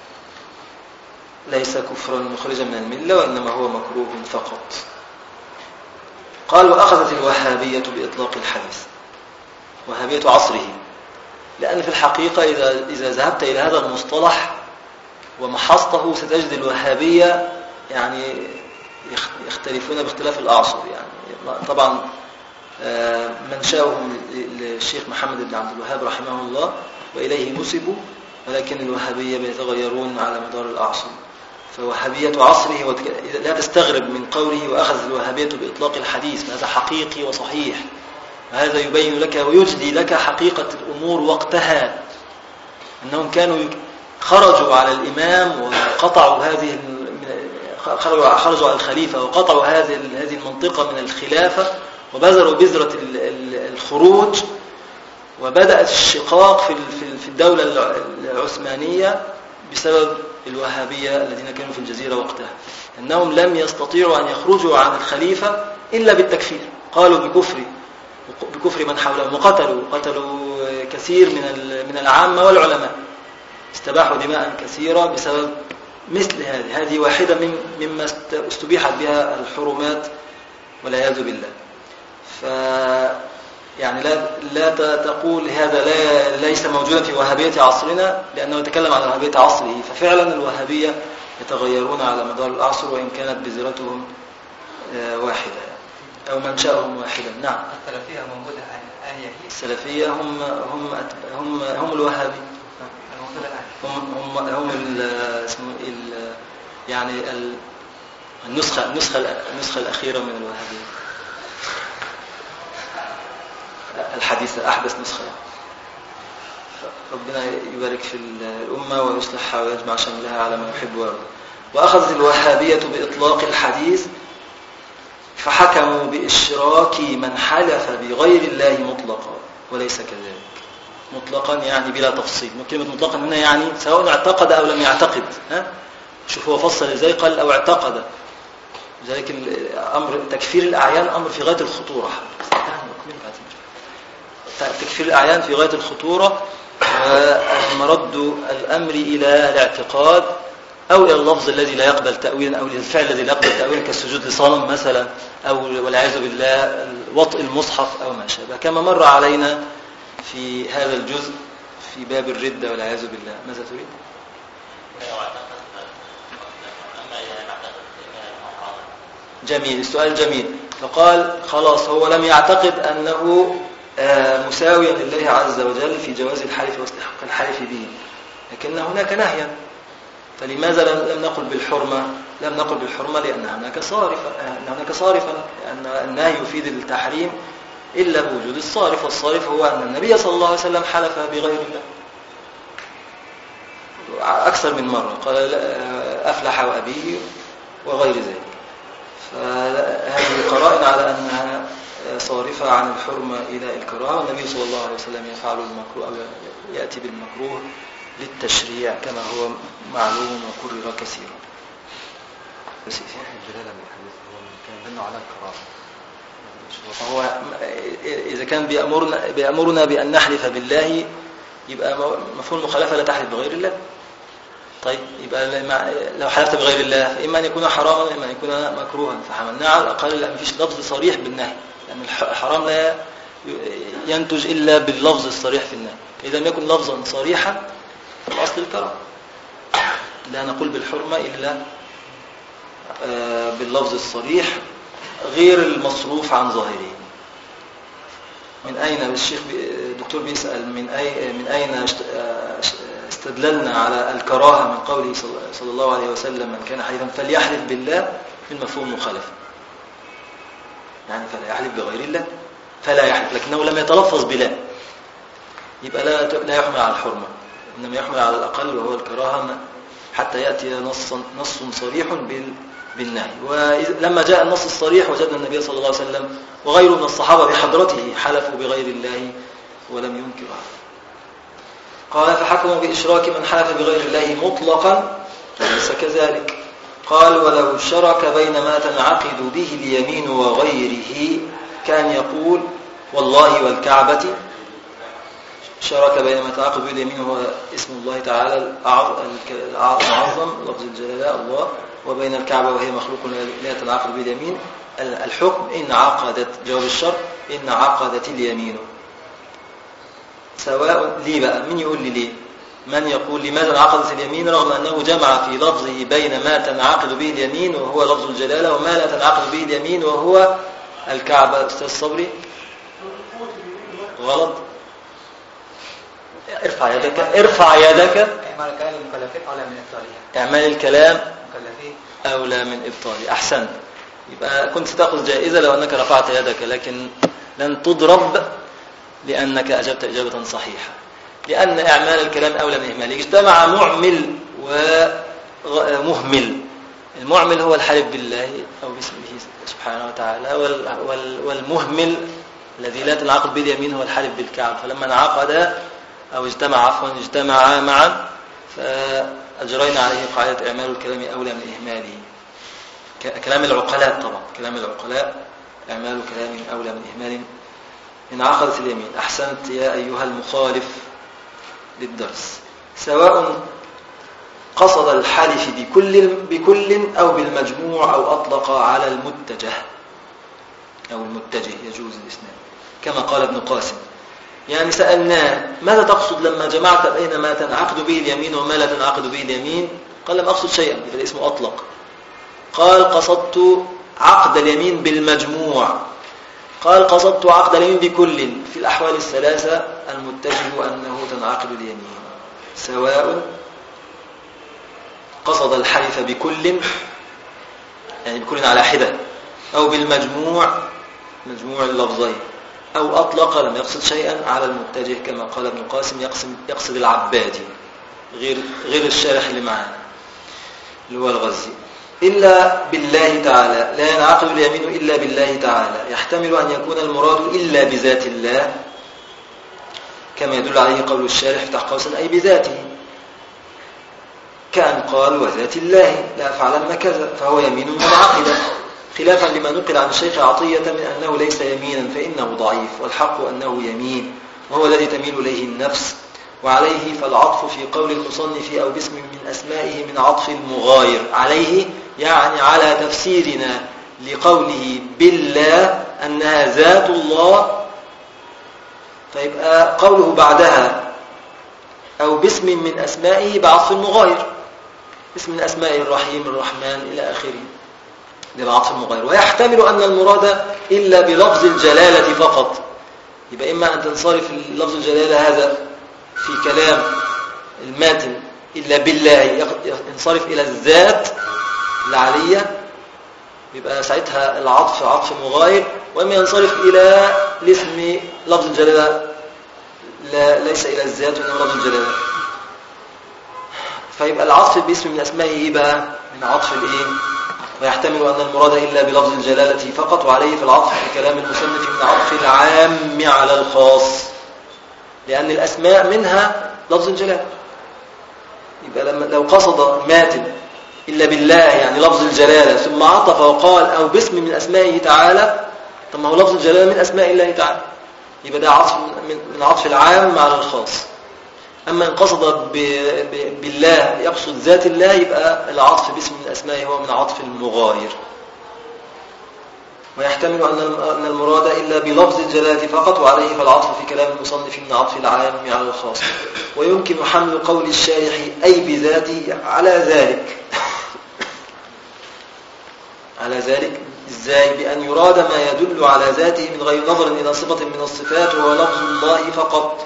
Speaker 1: ليس كفرا مخرجا من الملة، وإنما هو مكروه فقط. قال: وأخذت الوهابية بإطلاق الحديث، وهابية عصره، لأن في الحقيقة إذا ذهبت إلى هذا المصطلح ومحصته ستجد الوهابية يعني يختلفون باختلاف الأعصر. يعني طبعا منشأهم للشيخ محمد بن عبد الوهاب رحمه الله وإليه نسبوا، ولكن الوهابية بيتغيرون على مدار الأعصر. فوهابية عصره، لا تستغرب من قوله وأخذ الوهابية بإطلاق الحديث، فهذا حقيقي وصحيح، وهذا يبين لك ويجلي لك حقيقة الأمور وقتها، أنهم كانوا خرجوا على الإمام وقطعوا خرجوا على الخليفة وقطعوا هذه المنطقة من الخلافة، وبذروا بذرة الخروج، وبدأت الشقاق في الدولة العثمانية بسبب الوهابية الذين كانوا في الجزيرة وقتها، أنهم لم يستطيعوا أن يخرجوا عن الخليفة إلا بالتكفير. قالوا بكفر من حولهم، وقتلوا كثير من العامة والعلماء، استباحوا دماء كثيرة بسبب مثل هذه واحدة مما استبيحت بها الحرمات والعياذ بالله. يعني لا تقول هذا ليس موجودا في وهابية عصرنا، لأنه يتكلم عن وهابية عصره. ففعلا الوهابية يتغيرون على مدار العصر، وإن كانت بذرتهم واحدة أو منشأهم واحدا. نعم.
Speaker 2: السلفية موجودة الآن هي
Speaker 1: السلفية هم الوهابي،
Speaker 2: الموجودة الآن
Speaker 1: هم يعني النسخة الأخيرة من الوهابية الحديثة، أحدث نسخة. ربنا يبارك في الأمة ويصلحها ويجمع شملها على ما يحب ويرضى. وأخذت الوهابية بإطلاق الحديث فحكموا بإشراك من حلف بغير الله مطلقا، وليس كذلك. مطلقا يعني بلا تفصيل. كلمة مطلقا هنا يعني سواء اعتقد أو لم يعتقد. شوف هو فصل ازاي، قال أو اعتقد. لذلك أمر تكفير الأعيان أمر في غاية الخطورة. تكفير الأعيان في غاية الخطورة، ومرد الأمر إلى الاعتقاد أو إلى اللفظ الذي لا يقبل تأويلا، أو الفعل الذي لا يقبل تأويلا كالسجود لصنم مثلا، أو والعياذ بالله وطئ المصحف أو ما شابه، كما مر علينا في هذا الجزء في باب الردة والعياذ بالله. ماذا تريد؟ جميل، السؤال جميل. فقال خلاص هو لم يعتقد أنه مساويا لله عز وجل في جواز الحلف واستحقاق الحلف به، لكن هناك نهيا. فلماذا لم نقل بالحرمة؟ لم نقل بالحرمة لأن هناك صارفا، لأن النهي يفيد التحريم إلا بوجود الصارف، والصارف هو أن النبي صلى الله عليه وسلم حلف بغير الله أكثر من مرة، قال أفلح وأبيه وغير ذلك. فهذه قرائن على أنها صارفة عن الحرمة إلى الكراهة، والنبي صلى الله عليه وسلم يفعل المكروه أو يأتي بالمكروه للتشريع كما هو معلوم وكرر كثيرا. بس
Speaker 2: الجلالة من الحديث هو كان منه على الكراهة.
Speaker 1: هو إذا كان بيأمرنا بأن نحلف بالله، يبقى مفهوم المخالفة لا تحلف بغير الله. طيب يبقى لو حلفت بغير الله فإما أن يكون حراما وإما أن يكون مكروها، فحملناه على الأقل لا مفيش لفظ صريح بالنهي، لأن الحرام لا ينتج إلا باللفظ الصريح في النهي. إذا لم يكن لفظا صريحا فالأصل الكراهة. لا نقول بالحرمة إلا باللفظ الصريح غير المصروف عن ظاهره. من أين الشيخ الدكتور بيسأل من أين استدللنا على الكراهة من قوله صلى الله عليه وسلم من كان حليفا فليحلف بالله، من مفهوم مخالفة، يعني فلا يحلف بغير الله، فلا يحلف لكنه لم يتلفظ بلا، يبقى لا يحمل على الحرمة، إنما يحمل على الأقل وهو الكراهة حتى يأتي نص صريح بالنهي. ولما جاء النص الصريح وجدنا النبي صلى الله عليه وسلم وغيره من الصحابة بحضرته حلفوا بغير الله ولم ينكروا. قال فحكموا بإشراك من حلف بغير الله مطلقا ليس كذلك. قال ولو شرك بين ما تنعقد به اليمين وغيره، كان يقول والله والكعبة. شرك بين ما تنعقد به اليمين هو اسم الله تعالى الأعظم لفظ الجلالة الله، وبين الكعبة وهي مخلوق لا تنعقد به اليمين. الحكم إن عقدت، جواب الشرط إن عقدت اليمين. سواء ليه بقى، من يقول لي ليه؟ من يقول لماذا انعقدت اليمين رغم أنه جمع في لفظه بين ما تنعقد به اليمين وهو لفظ الجلالة وما لا تنعقد به اليمين وهو الكعبة؟ أستاذ صبري غلط. ارفع يدك.
Speaker 2: إعمال الكلام المكلفين أولى من إبطالها.
Speaker 1: إعمال الكلام
Speaker 2: المكلفين
Speaker 1: أولى من إبطاله. أحسنت. يبقى كنت تأخذ جائزة لو أنك رفعت يدك، لكن لن تضرب لأنك أجبت إجابة صحيحة، لأن إعمال الكلام أولى من إهماله. اجتمع معمل ومهمل. المعمل هو الحلف بالله أو باسمه سبحانه وتعالى، والمهمل الذي لا تنعقد به اليمين هو الحلف بالكعب. فلما انعقد أو اجتمع معا فأجرينا عليه قاعدة إعمال الكلام أولى من إهماله. كلام العقلاء طبعا، كلام العقلاء إعمال كلام أولى من إهمال إن عقدت اليمين. أحسنت يا أيها المخالف للدرس. سواء قصد الحلف بكل أو بالمجموع أو أطلق على المتجه أو المتجه، يجوز الإسناد. كما قال ابن قاسم. يعني سألناه ماذا تقصد لما جمعت بين ما تنعقد به اليمين وما لا تنعقد به اليمين؟ قال لم أقصد شيئا، يبقى اسمه أطلق. قال قصدت عقد اليمين بالمجموع. قال قصدت عقد اليمين بكل. في الأحوال الثلاثة المتجه أنه تنعقد اليمين، سواء قصد الحلف بكل، يعني بكل على حدة، أو بالمجموع، مجموع اللفظين، أو أطلق لم يقصد شيئا على المتجه كما قال ابن قاسم يقصد العبادي غير الشارح اللي معانا اللي هو الغزي. إلا بالله تعالى، لا ينعقد اليمين إلا بالله تعالى. يحتمل أن يكون المراد إلا بذات الله كما يدل عليه قول الشارح فتح قوسا أي بذاته، كأن قال وذات الله لا أفعلن كذا، فهو يمين منعقدة، خلافا لما نقل عن الشيخ عطية من أنه ليس يمينا فإنه ضعيف، والحق أنه يمين وهو الذي تميل إليه النفس. وعليه فالعطف في قول المصنف أو باسم من أسمائه من عطف المغاير عليه، يعني على تفسيرنا لقوله بالله أنها ذات الله، فيبقى قوله بعدها أو باسم من أسمائه بعطف المغاير، اسم من أسمائه الرحيم الرحمن إلى آخره، ده بعطف المغاير. ويحتمل أن المراد إلا بلفظ الجلالة فقط، يبقى إما أن تنصرف لفظ الجلالة هذا في كلام الماتن إلا بالله ينصرف إلى الذات العلية، يبقى ساعتها العطف عطف مغاير، وإما ينصرف إلى الاسم لفظ الجلالة ليس إلى الذات وإنما لفظ الجلالة، فيبقى العطف باسم من أسمائه إيه بقى؟ من عطف الإيه؟ ويحتمل أن المراد إلا بلفظ الجلالة فقط، وعليه في العطف في كلام المصنف من عطف العام على الخاص، لأن الأسماء منها لفظ الجلالة. يبقى لو قصد ماتن إلا بالله يعني لفظ الجلالة ثم عطف وقال أو باسم من أسمائه تعالى، طب ما هو لفظ الجلالة من أسماء الله تعالى، يبقى ده عطف من عطف العام على الخاص. أما إن قصد بالله يقصد ذات الله، يبقى العطف باسم من أسمائه هو من عطف المغاير. ويحتمل أن المراد إلا بلفظ الجلالة فقط، وعليه فالعطف في كلام المصنف من عطف العام على الخاص. ويمكن حمل قول الشارح أي بذاته على ذلك. على ذلك إزاي؟ بأن يراد ما يدل على ذاته من غير نظر إلى صفة من الصفات، وهو لفظ الله فقط.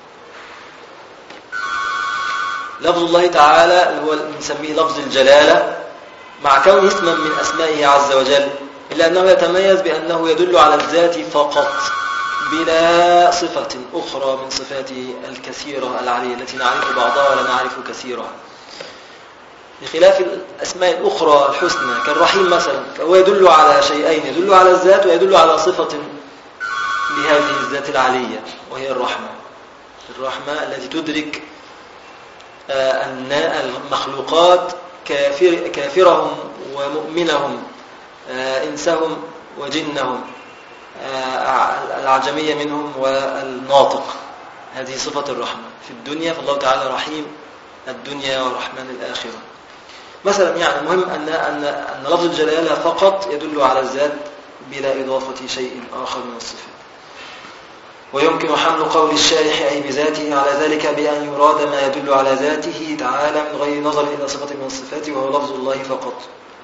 Speaker 1: لفظ الله تعالى اللي هو نسميه لفظ الجلالة، مع كونه اسما من أسمائه عز وجل، إلا أنه يتميز بأنه يدل على الذات فقط بلا صفة أخرى من صفاته الكثيرة العلية التي نعرف بعضها ولا نعرف كثيرها، بخلاف الأسماء الأخرى الحسنى كالرحيم مثلا، فهو يدل على شيئين، يدل على الذات ويدل على صفة لهذه الذات العلية وهي الرحمة. الرحمة التي تدرك أن المخلوقات كافرهم ومؤمنهم، إنسهم وجنهم، العجمية منهم والناطق، هذه صفة الرحمة في الدنيا، فالله تعالى رحيم الدنيا ورحمن الآخرة مثلا. يعني المهم أن لفظ الجلالة فقط يدل على الذات بلا إضافة شيء آخر من الصفات. ويمكن حمل قول الشارح أي بذاته على ذلك بأن يراد ما يدل على ذاته تعالى من غير نظر إلى صفة من الصفات، وهو لفظ الله فقط.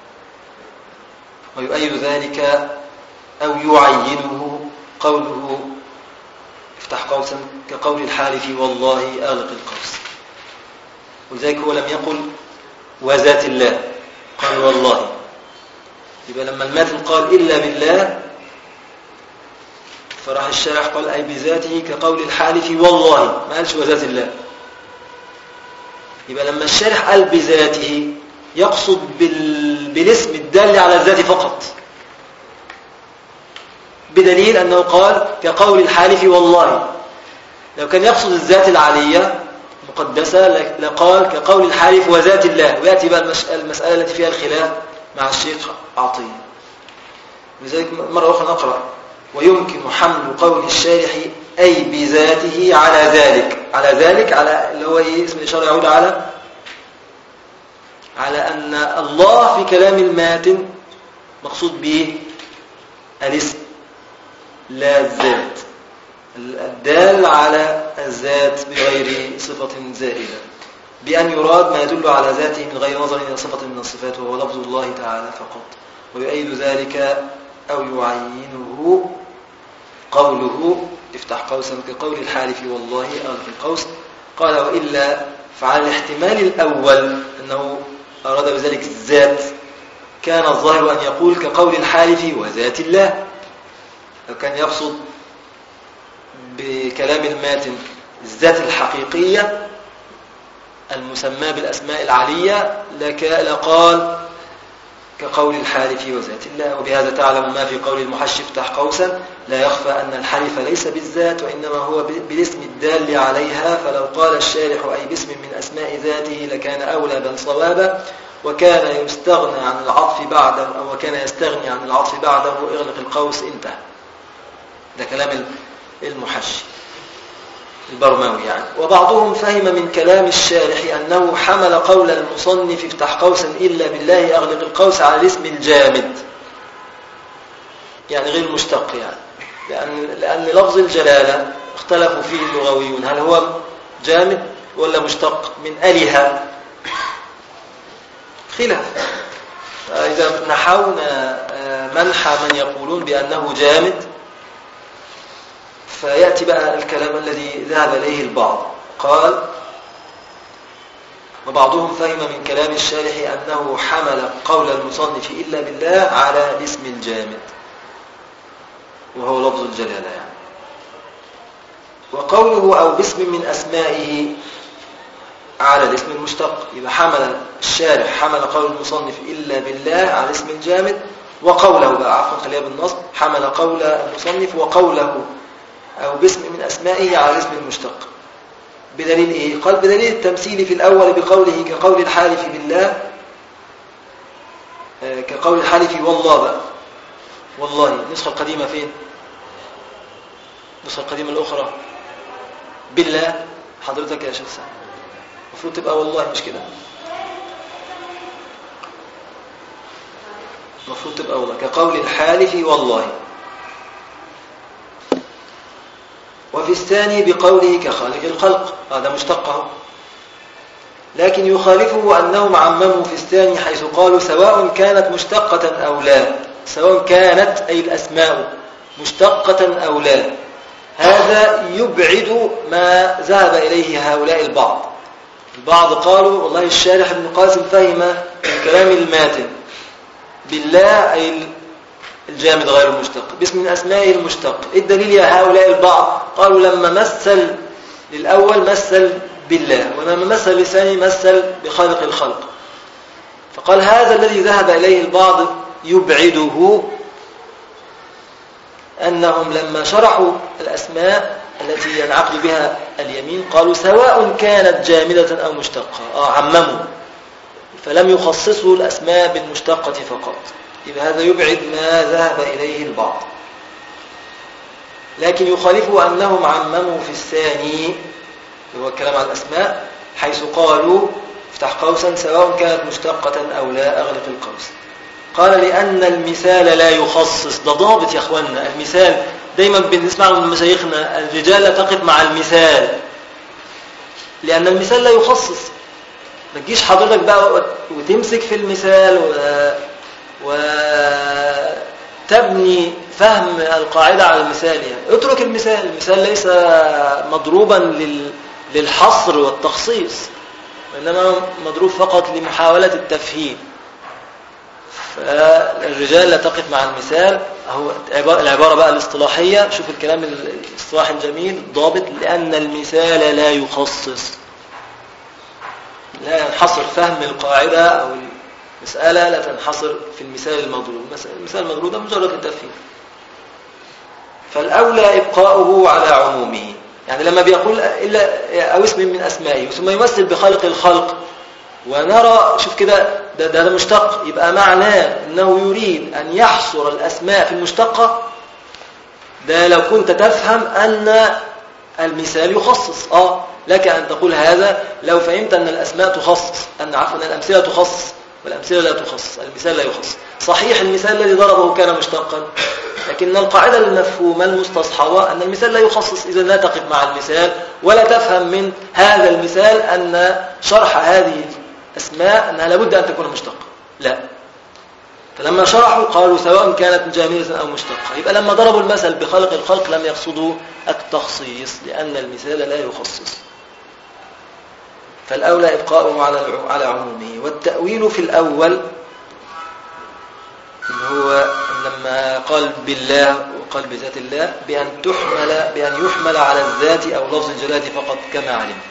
Speaker 1: ويؤيد ذلك أو يعينه قوله افتح قوسا كقول الحالف والله أغلق القوس، ولذلك هو لم يقل وذات الله، قال والله. يبقى لما الماتن قال إلا بالله، فراح الشارح قال أي بذاته كقول الحالف والله، ما قالش وذات الله. يبقى لما الشارح قال بذاته يقصد بالاسم الدال على الذات فقط، بدليل أنه قال كقول الحالف والله. لو كان يقصد الذات العلية مقدسة لقال كقول الحالف وذات الله، ويأتي بقى المسألة التي فيها الخلاف مع الشيخ عطية. لذلك مرة أخرى نقرأ ويمكن حمل قول الشارح أي بذاته على ذلك. على ذلك على اللي هو إيه؟ اسم الإشارة يعود على أن الله في كلام الماتن مقصود به الاسم لا الذات، الدال على الذات بغير صفة زائدة، بأن يراد ما يدل على ذاته من غير نظر إلى صفة من الصفات وهو لفظ الله تعالى فقط. ويؤيد ذلك أو يعينه قوله افتح قوسا كقول الحالف والله أغلق القوس. قال وإلا فعلى الاحتمال الأول أنه أراد بذلك الذات كان الظاهر أن يقول كقول الحالف وذات الله، لو كان يقصد بكلام الماتن الذات الحقيقية المسمى بالأسماء العلية لقال كقول الحالف وذات الله. وبهذا تعلم ما في قول المحشي افتح قوسا لا يخفى أن الحلف ليس بالذات وإنما هو بالاسم الدال عليها، فلو قال الشارح أي باسم من أسماء ذاته لكان أولى بل صوابا، وكان يستغنى عن العطف بعده أو وكان يستغني عن العطف بعده اغلق القوس انتهى. ده كلام المحشي البرماوي يعني. وبعضهم فهم من كلام الشارح أنه حمل قول المصنف افتح قوسا إلا بالله أغلق القوس على الاسم الجامد، يعني غير المشتق يعني، لأن لفظ الجلالة اختلفوا فيه اللغويون هل هو جامد ولا مشتق من آلهة، خلاف. فإذا نحونا منح من يقولون بأنه جامد فيأتي بقى الكلام الذي ذهب إليه البعض. قال وبعضهم فهم من كلام الشارح أنه حمل قول المصنف إلا بالله على الاسم الجامد وهو لفظ الجلالة يعني. وقوله أو باسم من أسمائه على الاسم المشتق، يبقى حمل الشارح حمل قول المصنف إلا بالله على الاسم الجامد، وقوله بقى عفوا خليها بالنصب حمل قول المصنف وقوله أو باسم من أسمائه على الاسم المشتق. بدليل إيه؟ قال بدليل التمثيل في الأول بقوله كقول الحالف بالله كقول الحالف والله بقى والله. النسخة القديمة فين؟ النسخة القديمة الأخرى بالله حضرتك يا شيخ سعد المفروض تبقى والله مش كده؟ المفروض تبقى والله كقول الحالف والله. وفي الثاني بقوله كخالق الخلق هذا مشتقه، لكن يخالفه أنهم عمموا في الثاني حيث قالوا سواء كانت مشتقة أو لا، سواء كانت أي الأسماء مشتقة أو لا. هذا يبعد ما ذهب إليه هؤلاء البعض قالوا والله الشارح ابن قاسم فهم من كلام الماتن بالله أي الجامد غير المشتق باسم من أسمائه المشتق. الدليل يا هؤلاء البعض قالوا لما مثل للأول مثل بالله ولما مثل للثاني مثل بخالق الخلق، فقال هذا الذي ذهب إليه البعض يبعده أنهم لما شرحوا الأسماء التي ينعقد بها اليمين قالوا سواء كانت جامدة أو مشتقة، عمموا فلم يخصصوا الأسماء بالمشتقة فقط. إذا هذا يبعد ما ذهب إليه البعض، لكن يخالفه أنهم عمموا في الثاني هو الكلام عن الأسماء حيث قالوا افتح قوسا سواء كانت مشتقة أو لا أغلق القوس. قال لأن المثال لا يخصص. ده ضابط يا أخوانا، المثال دايما بنسمع من مشايخنا الرجال لا تقف مع المثال لأن المثال لا يخصص. ما تجيش حضرتك بقى وتمسك في المثال وتبني فهم القاعدة على المثال يعني. اترك المثال ليس مضروبا للحصر والتخصيص، وإنما مضروب فقط لمحاولة التفهيم. فالرجال لا تقف مع المثال هو العبارة بقى الاصطلاحية. شوف الكلام الاصطلاحي الجميل ضابط لأن المثال لا يخصص، لا ينحصر فهم القاعدة أو المسألة لا تنحصر في المثال المضروب. المثال المضروب ده مجرد التفهيم، فالأولى إبقاؤه على عمومه. يعني لما بيقول إلا أو اسم من أسمائه ثم يمثل بخالق الخلق ونرى شوف كده ده مشتق، يبقى معناه أنه يريد أن يحصر الأسماء في المشتقة. ده لو كنت تفهم أن المثال يخصص لك أن تقول هذا لو فهمت أن الأسماء تخصص، أن الأمثلة تخصص والأمثلة لا تخصص، المثال لا يخصص. صحيح المثال الذي ضربه كان مشتقا لكن القاعدة المفهومة المستصحبة أن المثال لا يخصص، إذا لا تقف مع المثال ولا تفهم من هذا المثال أن شرح هذه الأسماء أنها لابد أن تكون مشتقة، لا. فلما شرحوا قالوا سواء كانت جامدة أو مشتقة. يبقى لما ضربوا المثل بخلق الخلق لم يقصدوا التخصيص، لأن المثال لا يخصص، فالأولى إبقاؤه على عمومه. والتأويل في الأول اللي هو لما قال بالله وقال بذات الله بأن يحمل على الذات أو لفظ الجلالة فقط كما علمت،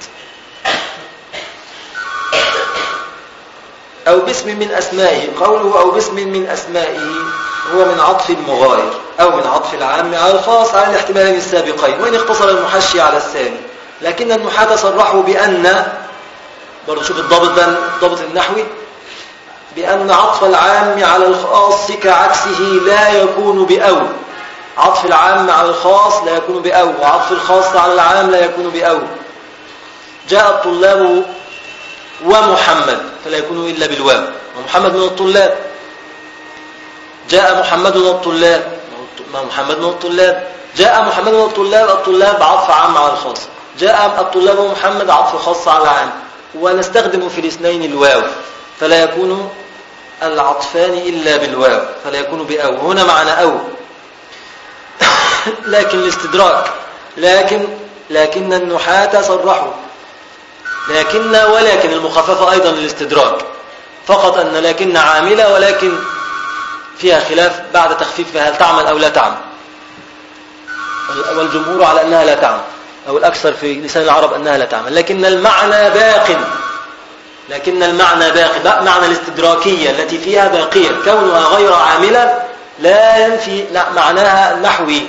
Speaker 1: أو باسم من أسمائه. قوله أو باسم من أسمائه هو من عطف المغاير أو من عطف العام على الخاص على الاحتمالين السابقين، وإن اقتصر المحشي على الثاني. لكن النحاة صرحوا بأن، برضو شوف الضابط النحوي، بأن عطف العام على الخاص كعكسه لا يكون بأو. عطف العام على الخاص لا يكون بأو، وعطف الخاص على العام لا يكون بأو. جاء الطلاب ومحمد فلا يكون إلا بالواو، ومحمد من الطلاب. جاء محمد من الطلاب، ما محمد من الطلاب. جاء محمد من الطلاب عطف عام على الخاص. جاء الطلاب ومحمد عطف خاص على العام. ونستخدم في الاثنين الواو، فلا يكون العطفان إلا بالواو، فلا يكون بأو. هنا معنى أو لكن الاستدراك، لكن النحاة صرحوا ولكن المخففة أيضا للاستدراك، فقط أن لكن عاملة، ولكن فيها خلاف بعد تخفيفها هل تعمل أو لا تعمل، والجمهور على أنها لا تعمل، أو الأكثر في لسان العرب أنها لا تعمل. لكن المعنى باق، معنى الاستدراكية التي فيها باقية، كونها غير عاملة لا ينفي معناها النحوي.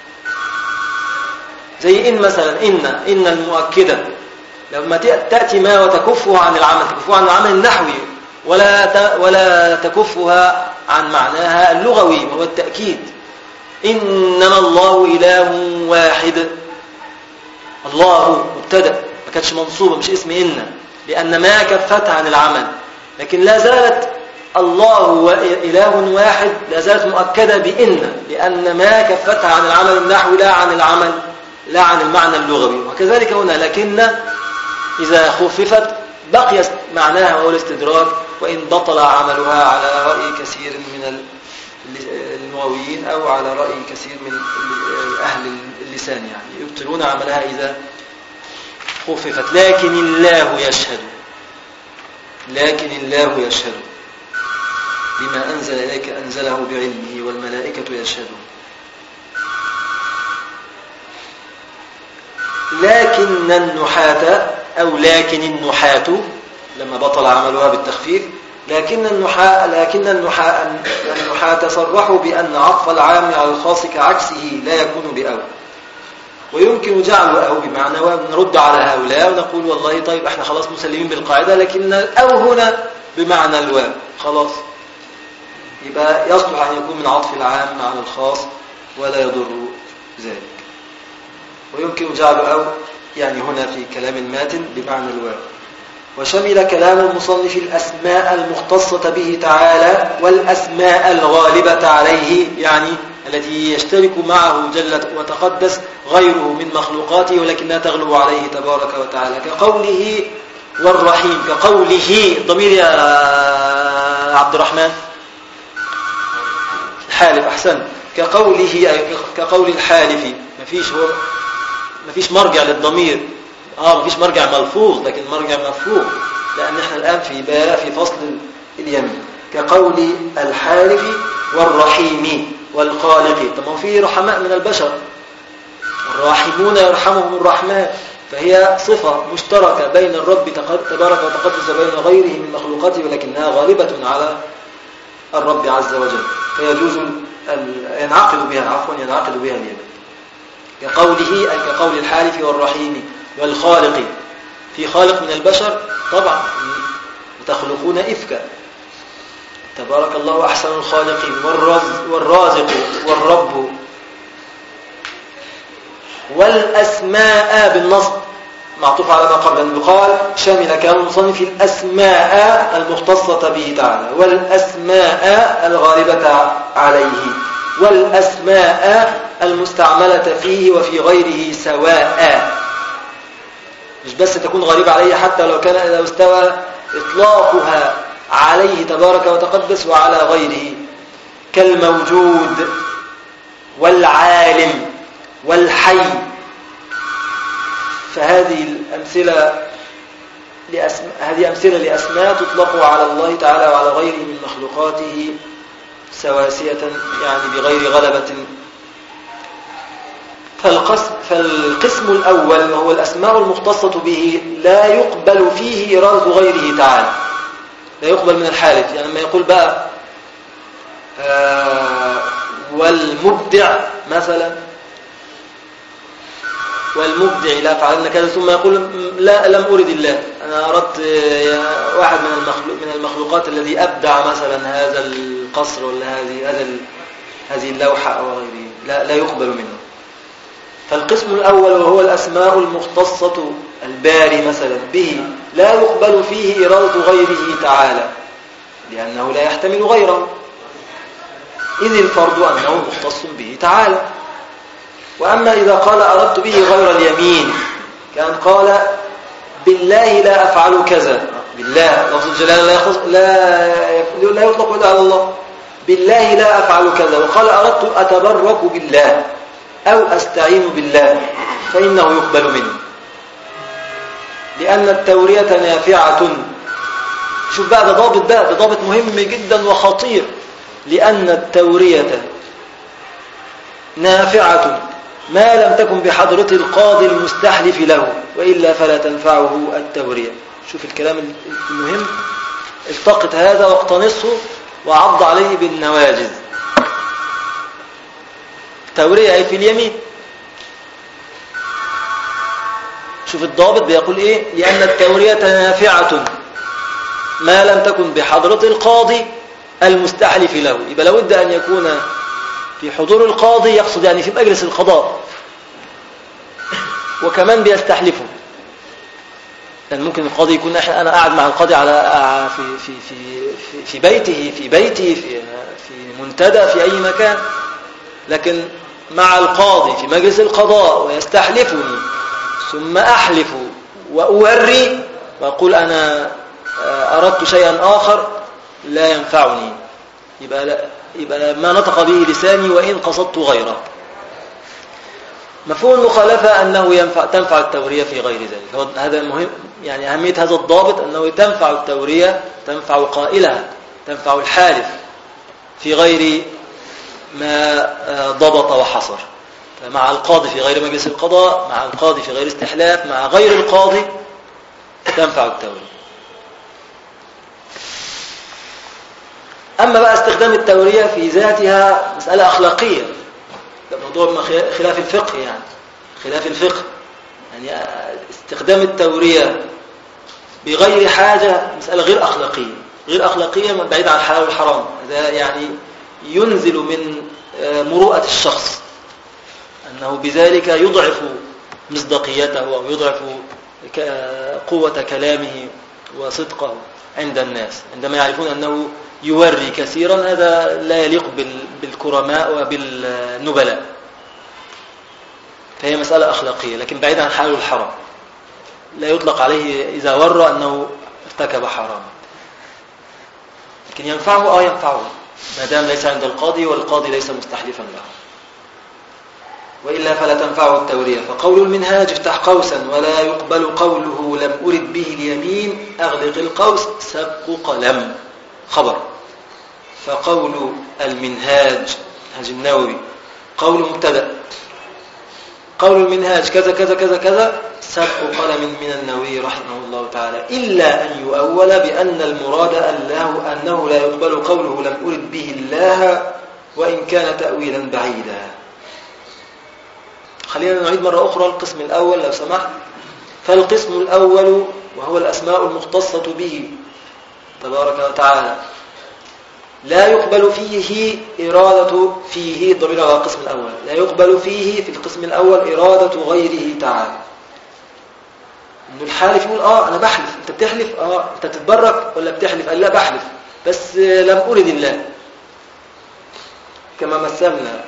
Speaker 1: زي إن مثلا، إن المؤكدة لما تأتي ما وتكفها عن العمل النحوي ولا تكفها عن معناها اللغوي وهو التأكيد. إنما الله إله واحد، الله مبتدأ ما كانتش منصوبة، مش اسم إن، لأن ما كفتها عن العمل. لكن لا زالت الله إله واحد لا زالت مؤكدة بإن، لأن ما كفتها عن العمل النحوي لا عن المعنى اللغوي. وكذلك هنا، لكن إذا خففت بقي معناها وهو الاستدراك، وإن بطل عملها على رأي كثير من اللغويين أو على رأي كثير من أهل اللسان، يعني يبطلون عملها إذا خففت. لكن الله يشهد بما أنزل إليك أنزله بعلمه والملائكة يشهدون. لكن النحاة لما بطل عملها بالتخفيف، لكن النحاة صرحوا بأن عطف العام على الخاص كعكسه لا يكون بأو، ويمكن جعل أو بمعنى، ونرد على هؤلاء ونقول والله طيب احنا خلاص مسلمين بالقاعدة، لكن الأو هنا بمعنى الواو خلاص، يبقى يصلح أن يكون من عطف العام على الخاص ولا يضر ذلك. ويمكن جعل أو يعني هنا في كلام الماتن بمعنى الواو. وشمل كلام المصنف الأسماء المختصة به تعالى والأسماء الغالبة عليه، يعني التي يشترك معه جل وتقدس غيره من مخلوقاته ولكنها تغلب عليه تبارك وتعالى، كقوله والرحيم. كقوله ضمير يا عبد الرحمن الحالف، أحسن. كقول الحالف، مفيش مرجع للضمير، مفيش مرجع ملفوظ، لكن مرجع مفهوم، لأن احنا الآن في فصل اليمين. كقول الحالف والرحيم والخالق. طب ما في رحماء من البشر، الراحمون يرحمهم الرحمن، فهي صفة مشتركة بين الرب تبارك وتقدس وبين غيره من مخلوقاته، ولكنها غالبة على الرب عز وجل، فيجوز ينعقد بها اليمين. كقوله أي كقول الحالف والرحيم والخالق. في خالق من البشر طبعا، تخلقون إفكا، تبارك الله أحسن الخالقين، والرازق والرب. والأسماء بالنصب معطوف على ما قبل أن يقال شامل كلام المصنف الأسماء المختصة به تعالى والأسماء الغالبة عليه. والأسماء المستعملة فيه وفي غيره سواء. مش بس تكون غريبة عليه، حتى لو كان إذا استوى إطلاقها عليه تبارك وتقدس وعلى غيره، كالموجود والعالم والحي. فهذه الأمثلة هذه أمثلة لأسماء تطلق على الله تعالى وعلى غيره من مخلوقاته سواسية، يعني بغير غلبة. فالقسم الأول وهو الأسماء المختصة به لا يقبل فيه إرادة غيره تعالى، لا يقبل من الحالف. يعني لما يقول بقى والمبدع مثلا، والمبدع لا فعلنا كذا، ثم يقول لا لم أرد الله، أنا أردت واحد من المخلوقات الذي أبدع مثلا هذا القصر ولا هذه اللوحة أو غيره، لا يقبل منه. فالقسم الأول وهو الأسماء المختصة الباري مثلا به لا يقبل فيه إرادة غيره تعالى، لأنه لا يحتمل غيره، إذ الفرض أنه مختص به تعالى. وأما إذا قال أردت به غير اليمين، كان قال بالله لا أفعل كذا، بالله لفظ الجلالة لا يطلق إلا على الله، بالله لا أفعل كذا، وقال أردت أتبرك بالله أو أستعين بالله، فإنه يقبل منه، لأن التورية نافعة. شوف بقى، ده ضابط مهم جدا وخطير، لأن التورية نافعة ما لم تكن بحضرة القاضي المستحلف له، وإلا فلا تنفعه التورية. شوف الكلام المهم، التقط هذا واقتنصه وعض عليه بالنواجذ. التورية أي في اليمين. شوف الضابط بيقول إيه، لأن التورية نافعة ما لم تكن بحضرة القاضي المستحلف له. يبقى لابد أن يكون في حضور القاضي، يقصد يعني في مجلس القضاء، وكمان بيستحلفه. يعني ممكن القاضي يكون أنا قاعد مع القاضي على في بيته في منتدى في أي مكان، لكن مع القاضي في مجلس القضاء ويستحلفني، ثم أحلف وأوري وأقول أنا أردت شيئا آخر، لا ينفعني. يبقى ما نطق به لساني وإن قصدت غيره. مفهوم المخالفة أنه تنفع التورية في غير ذلك. هذا مهم، يعني أهمية هذا الضابط أنه تنفع التورية، تنفع قائلها، تنفع الحالف في غير ما ضبط وحصر. مع القاضي في غير مجلس القضاء، مع القاضي في غير استحلاف، مع غير القاضي تنفع التورية. أما بقى استخدام التورية في ذاتها مسألة أخلاقية، ده موضوع خلاف الفقه، يعني خلاف الفقه، يعني استخدام التورية بغير حاجة مسألة غير أخلاقية بعيد عن الحلال والحرام. هذا يعني ينزل من مروءة الشخص، أنه بذلك يضعف مصداقيته أو يضعف قوة كلامه وصدقه عند الناس عندما يعرفون أنه يوري كثيرا. هذا لا يليق بالكرماء وبالنبلاء. فهي مسألة أخلاقية، لكن بعيد عن الحلال والحرام. لا يطلق عليه إذا ورى أنه ارتكب حراما، لكن ينفعه ينفعه ما دام ليس عند القاضي والقاضي ليس مستحلفا له، وإلا فلا تنفعه التورية. فقول المنهاج افتح قوسا ولا يقبل قوله لم أرد به اليمين أغلق القوس سبق قلم خبر. فقول المنهاج هاج النووي قول مبتدأ، قول المنهاج كذا كذا كذا كذا سبق قلم من النووي رحمه الله تعالى، إلا أن يؤول بأن المراد أنه لا يقبل قوله لم أرد به الله وإن كان تأويلا بعيدا. خلينا نعيد مرة أخرى القسم الأول لو سمحت. فالقسم الأول وهو الأسماء المختصة به تبارك وتعالى لا يقبل فيه إرادة فيه ضمير على القسم الأول، لا يقبل فيه في القسم الأول إرادة غيره تعالى. إنه الحالف يقول أنا بحلف، أنت بتحلف أنت تتبرك ولا بتحلف؟ قال لا بحلف بس لم أرد الله. كما مثلنا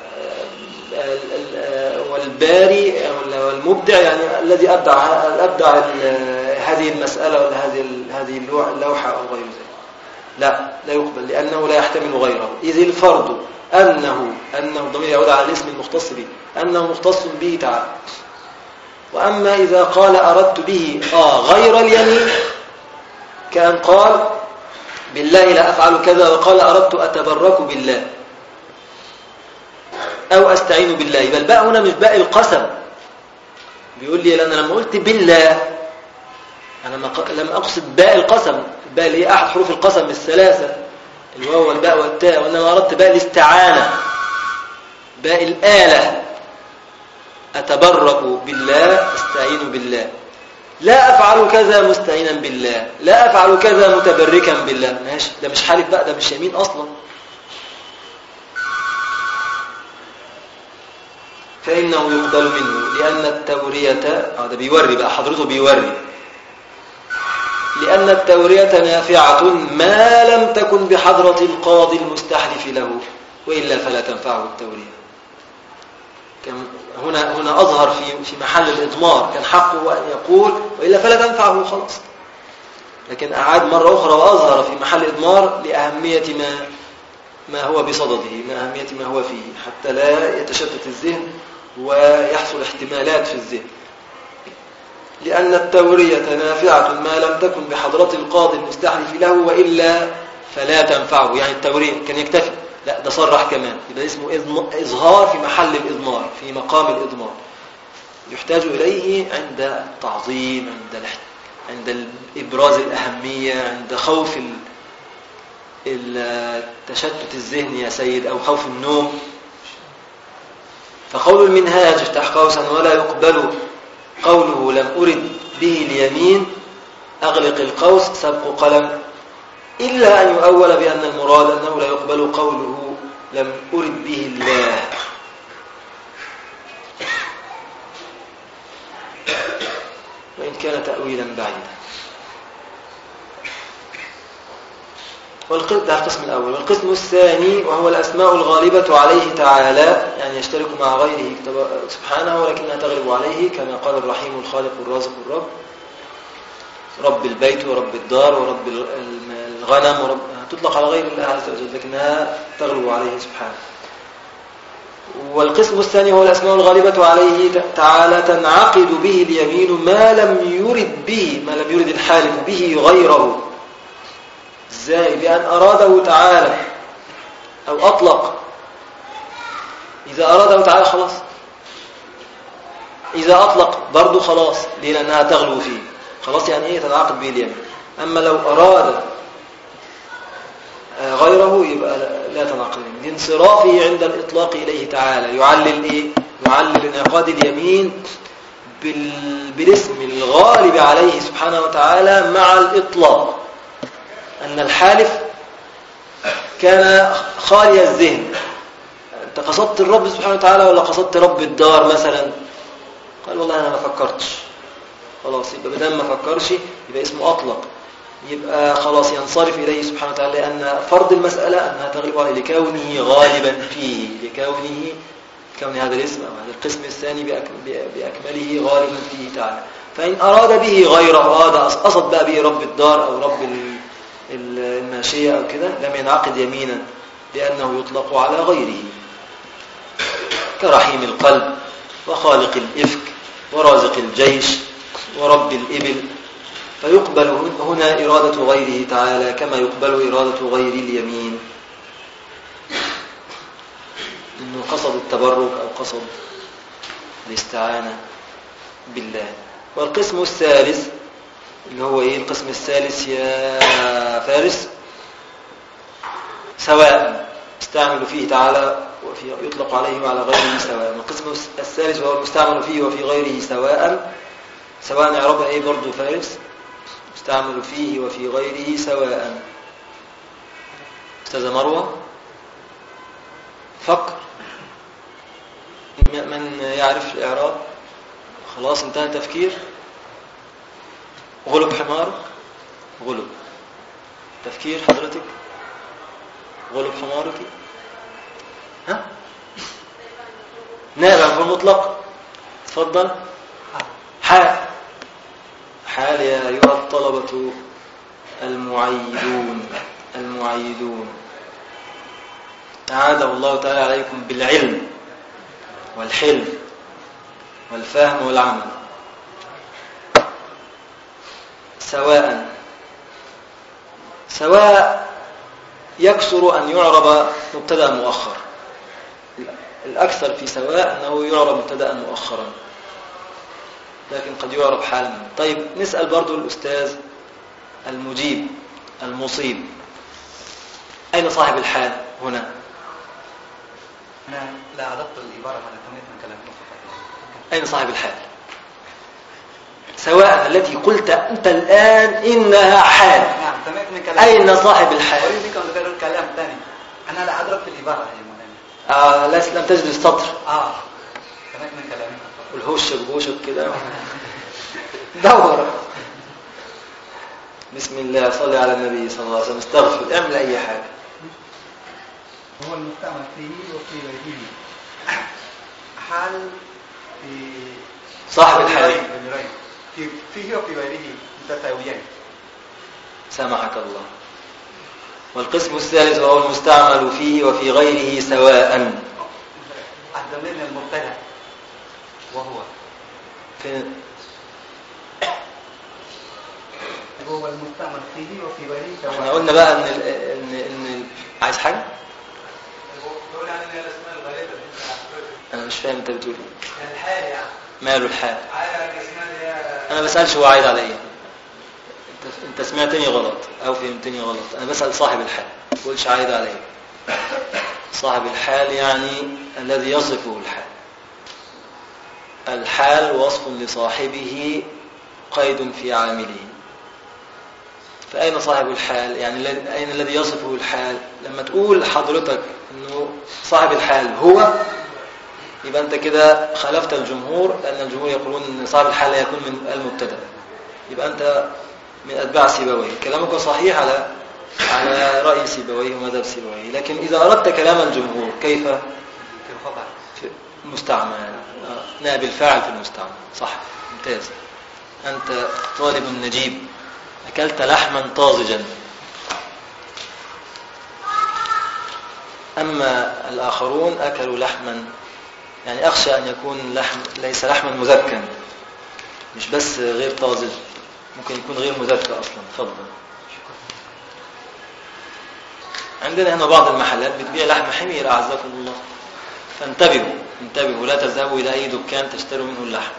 Speaker 1: والباري والمبدع يعني الذي أبدع هذه المسألة ولا هذه اللوحة أو غير ذلك، لا يقبل لأنه لا يحتمل غيره. إذ الفرض أنه الضمير يعود على الاسم المختص به، أنه مختص به تعالى. وأما إذا قال أردت به غير اليمين، كان قال بالله لا أفعل كذا وقال أردت أتبرك بالله أو أستعين بالله، بل باء هنا مش باء القسم. بيقول لي لأن لما قلت بالله أنا لم أقصد باء القسم، الباء اللي هي أحد حروف القسم الثلاثة، الواو والباء والتاء، وإنما أردت باء الاستعانة، باء الآلة، أتبرك بالله، أستعين بالله. لا أفعل كذا مستعينا بالله، لا أفعل كذا متبركا بالله، ماشي، ده مش حالف بقى، ده مش يمين أصلا. فإنه يقبل منه لأن التورية ده بيوري بقى، حضرته بيوري، لأن التورية نافعة ما لم تكن بحضرة القاضي المستحلف له، وإلا فلا تنفعه التورية. كان هنا أظهر في محل الإضمار، كان حقه أن يقول وإلا فلا تنفعه خلاص، لكن أعاد مرة أخرى وأظهر في محل إضمار لأهمية ما هو بصدده، أهمية ما هو فيه، حتى لا يتشتت الذهن ويحصل احتمالات في الذهن. لأن التورية نافعة ما لم تكن بحضرة القاضي المستحلف له، وإلا فلا تنفعه. يعني التورية كان يكتفي، لا ده صرح كمان، يبقى اسمه إظهار في محل الإضمار، في مقام الإضمار، يحتاج إليه عند التعظيم، عند إبراز الأهمية، عند خوف التشتت الذهني يا سيد، أو خوف النوم. فقول المنهاج افتح قوسا ولا يقبل قوله لم أرد به اليمين أغلق القوس سبق قلم، إلا أن يؤول بأن المراد أنه لا يقبل قوله لم أرد به الله. وإن كان تأويلا بعيدا. ده القسم الأول. والقسم الثاني وهو الأسماء الغالبة عليه تعالى، يعني يشترك مع غيره سبحانه ولكنها تغلب عليه، كما قال الرحيم الخالق الرازق الرب، رب البيت ورب الدار ورب الغنم ورب، تطلق على غير الله عز وجل لكنها تغلب عليه سبحانه. والقسم الثاني هو الأسماء الغالبة عليه تعالى تنعقد به اليمين ما لم يرد الحالف به غيره. ازاي؟ بأن أراده تعالى أو أطلق. إذا أراده تعالى خلاص، إذا أطلق برضو خلاص، ليه؟ لأنها تغلو فيه خلاص. يعني إيه تنعقد به اليمين؟ أما لو أراد غيره يبقى لا تنعقد اليمين، لانصرافه عند الإطلاق إليه تعالى. يعلل إيه؟ يعلل انعقاد اليمين بالاسم الغالب عليه سبحانه وتعالى مع الإطلاق، أن الحالف كان خالي الذهن. أنت قصدت الرب سبحانه وتعالى ولا قصدت رب الدار مثلا؟ قال والله أنا ما فكرتش. خلاص، يبقى بدل ما فكرش يبقى اسمه أطلق، يبقى خلاص ينصرف إليه سبحانه وتعالى، لأن فرض المسألة أنها تغلب عليه لكونه غالبا فيه، كون هذا الاسم أو هذا القسم الثاني بأكمله غالبا فيه تعالى. فإن أراد به غيره، أصد بقى به رب الدار أو رب الماشية أو كده، لم ينعقد يمينا لأنه يطلق على غيره، كرحيم القلب وخالق الإفك ورازق الجيش ورب الإبل. فيقبل هنا إرادة غيره تعالى كما يقبل إرادة غير اليمين، إنه قصد التبرك أو قصد الاستعانة بالله. والقسم الثالث اللي هو إيه؟ القسم الثالث يا فارس، سواء استعمل فيه تعالى وفي يطلق عليه وعلى غيره سواء. القسم الثالث وهو المستعمل فيه وفي غيره سواء إعرابها إيه برضو فارس؟ استعمل فيه وفي غيره سواء. أستاذة مروة فكر، من يعرف الإعراب؟ خلاص انتهى التفكير. غلب حمارك، غلب تفكير حضرتك، غلب حمارك. ها؟ نائب عن المطلق. تفضل. حال. حال يا أيها الطلبة المعيدون أعاده الله تعالى عليكم بالعلم والحلم والفهم والعمل. سواء يكثر أن يعرب مبتدأ مؤخر. الأكثر في سواء أنه يعرب مبتدأ مؤخرا، لكن قد يعرب حالا. طيب نسأل برضو الأستاذ المجيب المصيب، أين صاحب الحال هنا؟
Speaker 2: أنا لا أضبط العبارة أنا تميت من كلامك.
Speaker 1: أين صاحب الحال؟ سواء التي قلت أنت الآن إنها حال.
Speaker 2: نعم تميت من كلامك.
Speaker 1: أين صاحب الحال؟
Speaker 2: أريد أن أذكر الكلام الثاني. أنا لا أضبط العبارة يا مولانا.
Speaker 1: لم تجد السطر.
Speaker 2: تميت من كلامك.
Speaker 1: والهوشك بوشك كده. دور. بسم الله، صلي على النبي صلى الله عليه وسلم، استغفر، اعمل أي حاجة.
Speaker 4: هو المستعمل فيه وفي غيره.
Speaker 2: حال في
Speaker 1: صاحب الحال
Speaker 2: فيه وفي غيره متساويين.
Speaker 1: سامحك الله. والقسم الثالث وهو المستعمل فيه وفي غيره سواء.
Speaker 2: الضمير المبتدأ وهو
Speaker 4: هو المستعمل فيه وفي غيره سواء.
Speaker 1: احنا قلنا بقى ان عايز حاجة؟
Speaker 3: بقول يعني ان هي الاسماء الغالبة.
Speaker 1: انا مش فاهم انت بتقول ايه.
Speaker 3: الحال يعني
Speaker 1: ماله الحال؟
Speaker 3: عايز الاسماء اللي هي
Speaker 1: انا بسألش هو عايد على ايه. انت سمعتني غلط او فهمتني غلط. انا بسأل صاحب الحال، ما تقولش عايد على ايه. صاحب الحال يعني الذي يصفه الحال. الحال وصف لصاحبه قيد في عامله. فأين صاحب الحال؟ يعني أين الذي يصفه الحال؟ لما تقول حضرتك أنه صاحب الحال هو، يبقى أنت كده خالفت الجمهور، لأن الجمهور يقولون أن صاحب الحال لا يكون من المبتدأ. يبقى أنت من أتباع سيبويه. كلامك صحيح على رأي سيبويه ومذهب سيبويه، لكن إذا أردت كلام الجمهور كيف؟
Speaker 2: في الخطأ
Speaker 1: في المستعمل. نائب الفاعل في المستعمل. صح، ممتاز. أنت طالب نجيب، أكلت لحما طازجا. أما الآخرون أكلوا لحما، يعني أخشى أن يكون لحم ليس لحما مزكا، مش بس غير طازج، ممكن يكون غير مزكى أصلا. تفضل. عندنا هنا بعض المحلات بتبيع لحم حمير أعزكم الله، فانتبهوا لا تذهبوا إلى أي دكان تشتروا منه اللحم.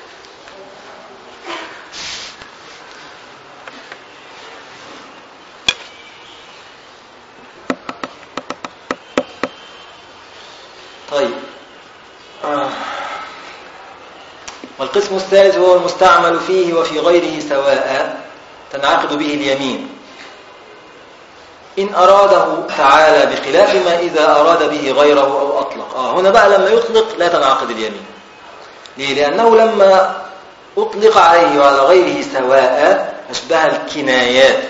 Speaker 1: طيب. والقسم الثالث هو المستعمل فيه وفي غيره سواء، تنعقد به اليمين إن أراده تعالى، بخلاف ما إذا أراد به غيره أو أطلق. هنا بقى لما يطلق لا تنعقد اليمين. ليه؟ لأنه لما أطلق عليه وعلى غيره سواء أشبه الكنايات،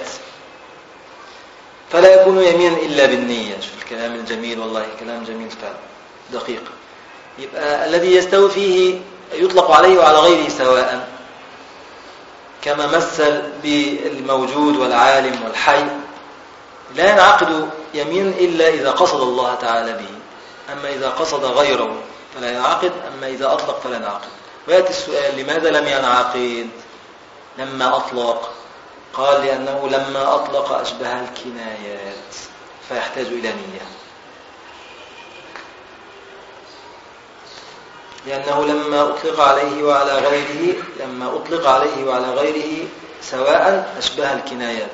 Speaker 1: فلا يكون يمينا إلا بالنية. شوف الكلام الجميل، والله كلام جميل فعلا دقيق. يبقى الذي يستوي فيه يطلق عليه وعلى غيره سواء، كما مثل بالموجود والعالم والحي، لا ينعقد يمين إلا إذا قصد الله تعالى به. أما إذا قصد غيره فلا ينعقد، أما إذا أطلق فلا ينعقد. ويأتي السؤال: لماذا لم ينعقد لما أطلق؟ قال: لأنه لما أطلق أشبه الكنايات فيحتاج إلى نية. لأنه لما أطلق عليه وعلى غيره سواء أشبه الكنايات.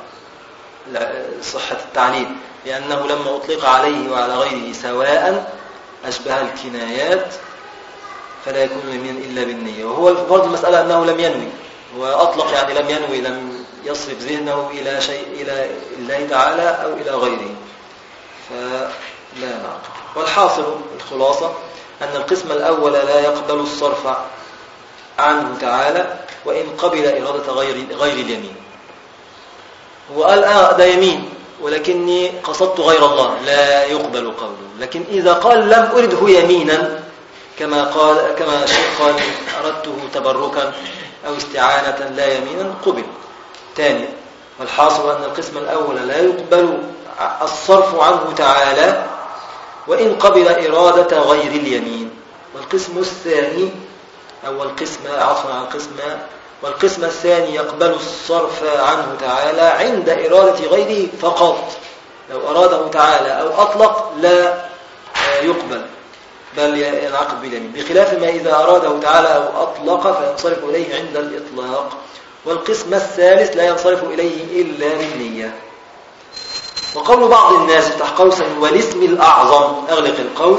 Speaker 1: صحة التعليل. لأنه لما أطلق عليه وعلى غيره سواء أشبه الكنايات فلا يكون يمين إلا بالنية. وهو فرض المسألة أنه لم ينوي، هو أطلق يعني لم ينوي، لم يصرف ذهنه إلى شيء، إلى الله تعالى أو إلى غيره، فلا ينعقد. والحاصل الخلاصة أن القسم الأول لا يقبل الصرف عنه تعالى وإن قبل إرادة غير اليمين. هو قال ده يمين، ولكني قصدت غير الله لا يقبل قوله. لكن إذا قال لم أرده يمينا كما الشيخ قال أردته تبركا أو استعانة لا يمينا قبل. ثاني، والحاصل أن القسم الأول لا يقبل الصرف عنه تعالى وإن قبل إرادة غير اليمين. والقسم الثاني أو القسم عطفا عن قسم، والقسم الثاني يقبل الصرف عنه تعالى عند إرادة غيره فقط. لو أراده تعالى أو أطلق لا يقبل بل ينعقد باليمين، بخلاف ما إذا أراده تعالى أو أطلق فينصرف إليه عند الإطلاق. والقسم الثالث لا ينصرف إليه إلا بالنية. وقول بعض الناس افتح قوسا والاسم الأعظم أغلق القوس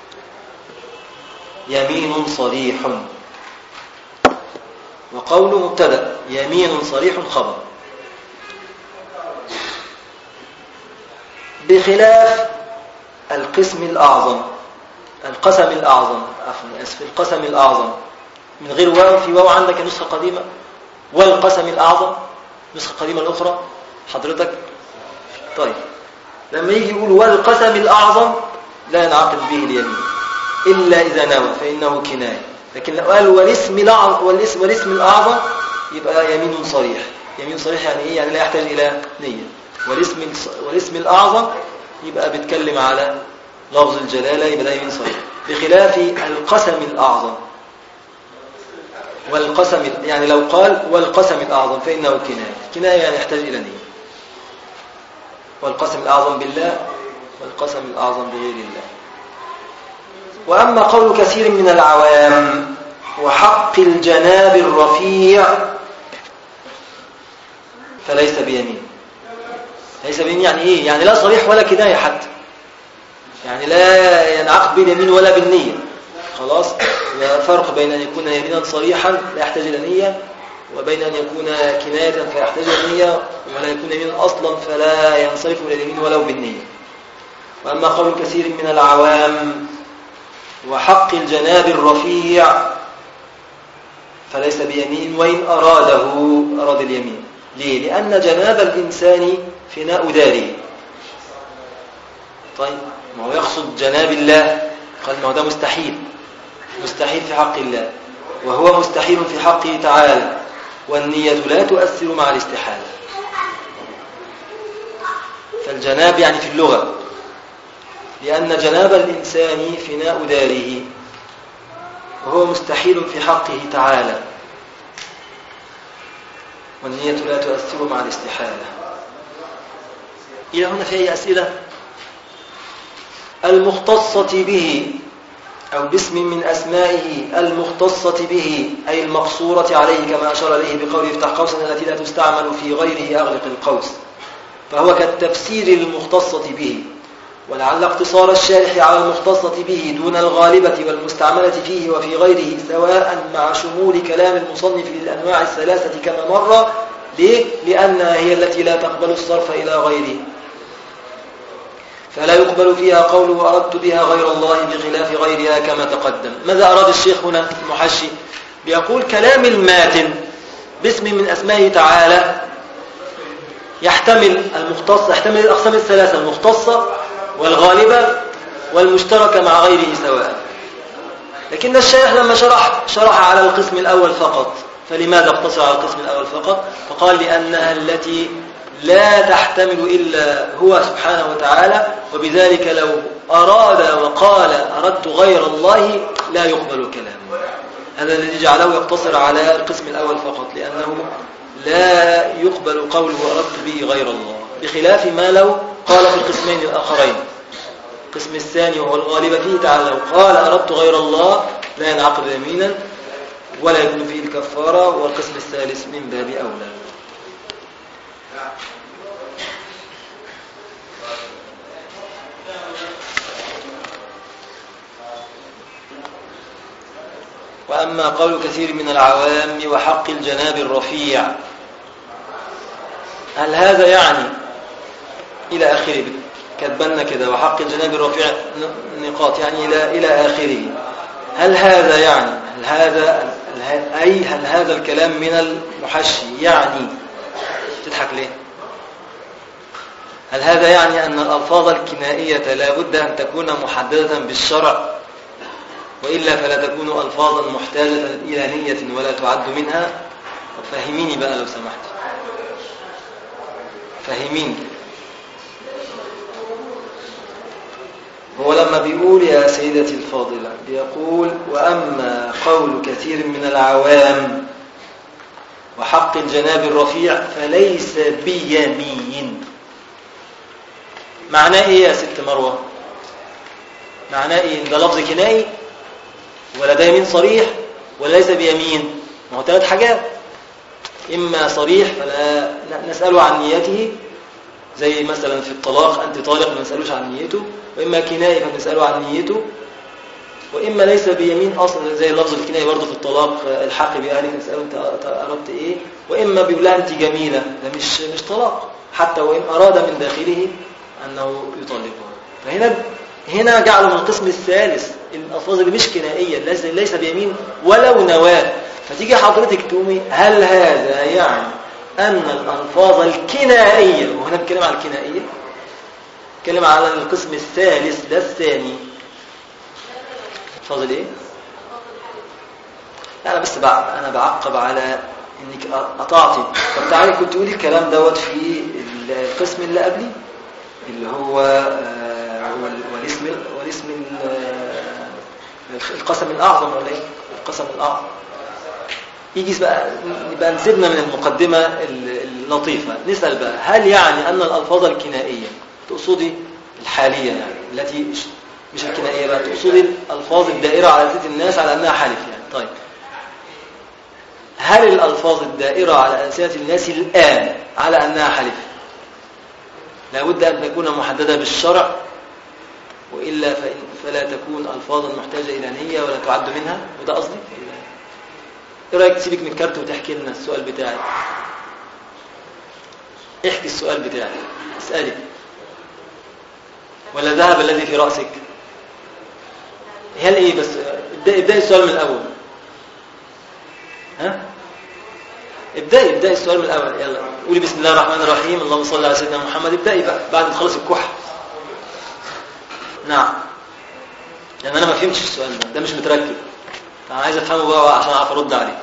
Speaker 1: يمين صريح، وقول مبتدأ يمين صريح خبر، بخلاف القسم الأعظم القسم الأعظم القسم الأعظم من غير واو. في واو عندك نسخة قديمة، والقسم الأعظم نسخة قديمة الأخرى حضرتك. طيب لما يجي يقول والقسم الأعظم لا ينعقد به اليمين إلا إذا نوى فإنه كناية. لكن لو قال والاسم الأعظم يبقى يمين صريح. يمين صريح يعني إيه؟ يعني لا يحتاج إلى نية. والاسم الأعظم يبقى بيتكلم على لفظ الجلالة، يبقى ده يمين صريح، بخلاف القسم الأعظم. والقسم يعني لو قال والقسم الأعظم فإنه كناية يعني يحتاج إلى نية. والقسم الأعظم بالله والقسم الأعظم بغير الله. وأما قول كثير من العوام وحق الجناب الرفيع فليس بيمين. ليس بيمين يعني إيه؟ يعني لا صريح ولا كناية حتى، يعني لا ينعقد باليمين ولا بالنية. خلاص، فرق بين أن يكون يمينا صريحا لا يحتاج إلى نية، وبين أن يكون كناية فيحتاج إلى نية، ولا يكون يمينا أصلا فلا ينصرف إلى اليمين ولو بالنية. وأما قول كثير من العوام وحق الجناب الرفيع فليس بيمين وإن أراد اليمين. ليه؟ لأن جناب الإنسان فناء داره. طيب ما هو يقصد جناب الله، قال ما هو ده مستحيل في حق الله، وهو مستحيل في حقه تعالى، والنية لا تؤثر مع الاستحالة. فالجناب يعني في اللغة، لأن جناب الإنسان فناء داره، وهو مستحيل في حقه تعالى، والنية لا تؤثر مع الاستحالة. إلى هنا في أي أسئلة؟ المختصة به أو باسم من أسمائه المختصة به أي المقصورة عليه، كما أشار إليه بقوله افتح قوسا التي لا تستعمل في غيره أغلق القوس، فهو كالتفسير المختصة به. ولعل اقتصار الشارح على المختصة به دون الغالبة والمستعملة فيه وفي غيره سواء مع شمول كلام المصنف للأنواع الثلاثة كما مر. ليه؟ لأنها هي التي لا تقبل الصرف إلى غيره، فلا يقبل فيها قوله أردت بها غير الله بخلاف غيرها كما تقدم. ماذا أراد الشيخ هنا المحشي؟ بيقول كلام الماتن باسم من أسمائه تعالى يحتمل المختص، يحتمل الأقسام الثلاثة: المختصة والغالبة والمشتركة مع غيره سواء. لكن الشيخ لما شرح على القسم الأول فقط. فلماذا اقتصر على القسم الأول فقط؟ فقال لأنها التي لا تحتمل إلا هو سبحانه وتعالى، وبذلك لو أراد وقال أردت غير الله لا يقبل كلامه. هذا الذي جعله يقتصر على القسم الأول فقط، لأنه لا يقبل قوله أردت به غير الله، بخلاف ما لو قال في القسمين الآخرين. القسم الثاني وهو الغالب فيه تعالى لو قال أردت غير الله لا ينعقد يمينا ولا يكون فيه الكفارة، والقسم الثالث من باب أولى. وأما قول كثير من العوام وحق الجناب الرفيع، هل هذا يعني إلى آخره؟ كتبنا كده وحق الجناب الرفيع نقاط، يعني إلى آخره. هل هذا يعني هل هذا الكلام من المحشي يعني؟ تضحك ليه؟ هل هذا يعني أن الألفاظ الكنائية لا بد أن تكون محددة بالشرع، وإلا فلا تكون ألفاظا محتاجة إلى نية ولا تعد منها؟ طب فهميني بقى لو سمحت، فهميني. هو لما بيقول يا سيدتي الفاضلة بيقول وأما قول كثير من العوام وحق الجناب الرفيع فليس بيمين. معناه ايه يا ست مروة؟ معناه ايه؟ ده لفظ كنائي ولا ده يمين صريح ولا ليس بيمين؟ ما هو 3 حاجات، اما صريح فلا نسأله عن نيته زي مثلا في الطلاق أنت طالق ما نسألوش عن نيته، وإما كنائي فنسأله عن نيته، وإما ليس بيمين أصلا زي اللفظ الكنائي برضه في الطلاق الحق بأهلك نسأله أنت أردت إيه، وإما بيقول لها أنت جميلة، ده مش طلاق حتى وإن أراد من داخله أنه يطلقها. فهنا جعلوا من القسم الثالث الألفاظ اللي مش كنائية ليس بيمين ولو نواة. فتيجي حضرتك تقومي هل هذا يعني أن الألفاظ الكنائية، وهنا بنتكلم على الكنائية، بنتكلم على القسم الثالث ده الثاني، فاضل ايه؟ لا أنا بعقب على انك قطعتي. طب تعالي كنت تقولي الكلام دوت في القسم اللي قبلي اللي هو والاسم القسم الأعظم ولا ايه؟ القسم الأعظم. يجي بقى نسيبنا من المقدمة اللطيفة، نسأل بقى هل يعني أن الألفاظ الكنائية تقصدي الحالية يعني التي مش الكنائية بقى، تقصدي الألفاظ الدائرة على ألسنة الناس على أنها حلف يعني؟ طيب هل الألفاظ الدائرة على ألسنة الناس الآن على أنها حلف لابد أن تكون محددة بالشرع، وإلا فلا تكون ألفاظا محتاجة إلى نية ولا تعد منها؟ وده قصدي. ايه رايك تسيبك من كارت وتحكي لنا السؤال بتاعك؟ احكي السؤال بتاعك، اسألي. ولا ذهب الذي في رأسك؟ هل ايه بس ابدأي السؤال من الأول. ها؟ ابدأي السؤال من الأول. يلا قولي بسم الله الرحمن الرحيم اللهم صل على سيدنا محمد. ابدأي بقى بعد ما تخلص الكحة. نعم، يعني أنا ما فهمتش السؤال ده مش متركب، أنا عايز أفهمه بقى عشان أعرف أرد عليه.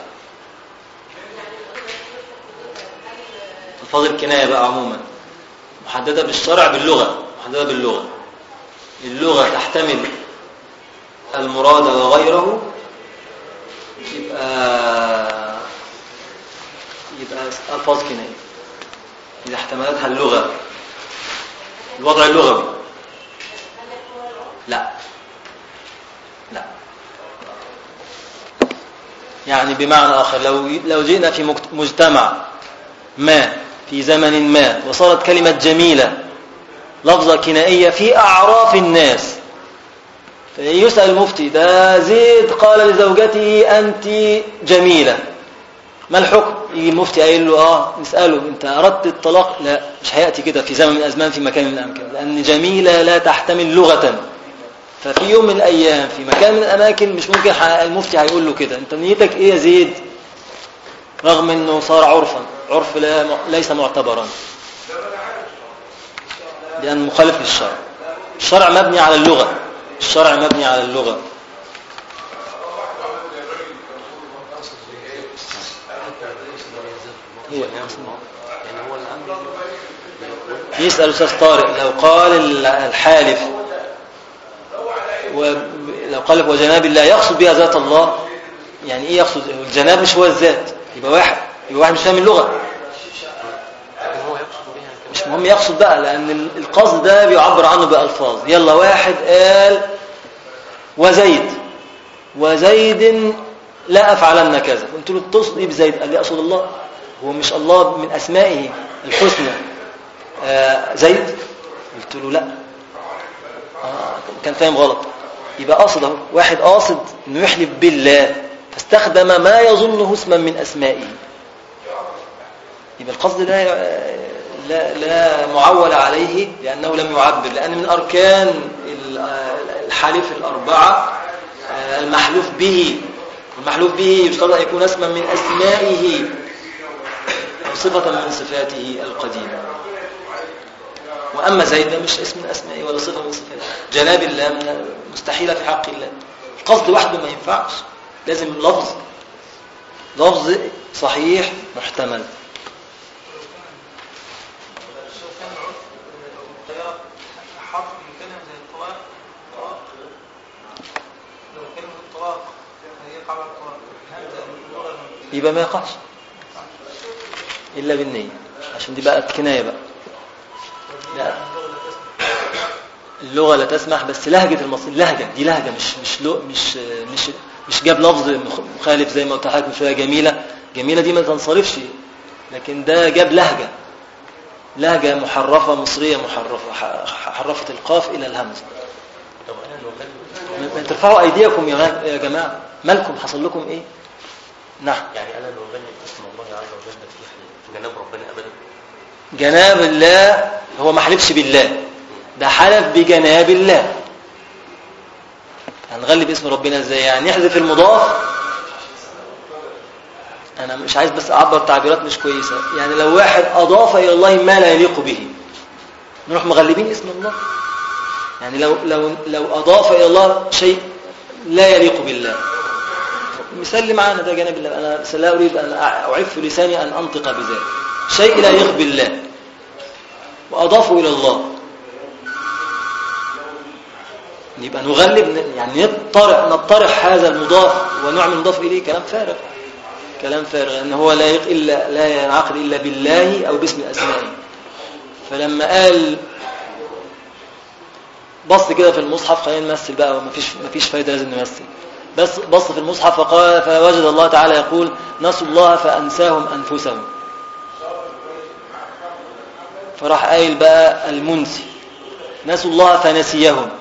Speaker 1: ألفاظ الكناية بقى عموما محددة بالشرع باللغة، محددة باللغة. اللغة تحتمل المراد وغيره، يبقى ألفاظ كناية إذا احتملتها اللغة، الوضع اللغوي. لا يعني بمعنى آخر لو جئنا في مجتمع ما في زمن ما وصارت كلمة جميلة لفظة كنائية في أعراف الناس، فيسأل المفتي ده زيد قال لزوجته أنت جميلة، ما الحكم؟ يجي المفتي قايل له نسأله أنت أردت الطلاق؟ لا، مش هيأتي كده في زمن من الأزمان في مكان من الأمكان، لأن جميلة لا تحتمل لغة. ففي يوم من الأيام في مكان من الأماكن مش ممكن المفتي هيقول له كده أنت نيتك إيه يا زيد، رغم أنه صار عرف ليس معتبرا لأن مخالف للشرع. الشرع مبني على اللغة، الشرع مبني على اللغة. يسأل أستاذ طارق لو قال الحالف لو قال وجناب الله يقصد بها ذات الله، يعني ايه يقصد؟ الجناب مش هو الذات، يبقى واحد مش فاهم اللغة، مش مهم يقصد بقى، لأن القصد ده بيعبر عنه بألفاظ. يلا واحد قال وزيد لا أفعلن كذا، قلت له تقصد ايه بزيد؟ قال لي أقصد الله. هو مش الله من أسمائه الحسنى زيد؟ قلت له لا، كان فاهم غلط. يبقى قصده واحد قاصد انه يحلف بالله فاستخدم ما يظنه اسما من اسمائه، يبقى القصد ده لا معول عليه لانه لم يعبر، لان من اركان الحلف الاربعه المحلوف به، والمحلوف به يشترط ان يكون اسما من اسمائه او صفه من صفاته القديمه. وأما زيد ده مش اسم من أسمائه ولا صفة من صفاته. جناب الله مستحيلة في حق الله. القصد وحده ما ينفعش، لازم لفظ صحيح محتمل. يبقى ما يقعش إلا بالنية، عشان دي بقى كناية بقى. لا اللغة لا تسمح، بس لهجة المصري لهجة، دي لهجة مش جاب لفظ مخالف زي ما قلت لحضرتك من شوية. جميلة دي ما تنصرفش، لكن ده جاب لهجة محرفة مصرية محرفة، حرفت القاف إلى الهمزة. ما ترفعوا أيديكم يا جماعة، مالكم حصل لكم إيه؟ نعم.
Speaker 5: يعني أنا لو غني اسم الله عز وجل في جناب ربنا أبدا.
Speaker 1: جناب الله هو ما حلفش بالله، ده حلف بجناب الله. هنغلب اسم ربنا ازاي؟ يعني نحذف المضاف. انا مش عايز بس اعبر تعبيرات مش كويسه. يعني لو واحد اضاف الى الله ما لا يليق به، نروح مغلبين اسم الله. يعني لو اضاف الى الله شيء لا يليق بالله، مثال اللي معانا ده جناب الله. انا لا اريد ان اعف لساني ان انطق بذلك. شيء لا يليق بالله واضافه الى الله، يبقى نغلب، يعني نطرح هذا المضاف ونعمل مضاف اليه. كلام فارغ ان هو لا ينعقد الا بالله او باسم اسمائه. فلما قال بص كده في المصحف، خلينا نمثل بقى، ومفيش فايده، لازم نمثل. بس بص في المصحف فقال، فوجد الله تعالى يقول نسوا الله فانساهم انفسهم. فراح قايل بقى المنسي نسوا الله فنسيهم.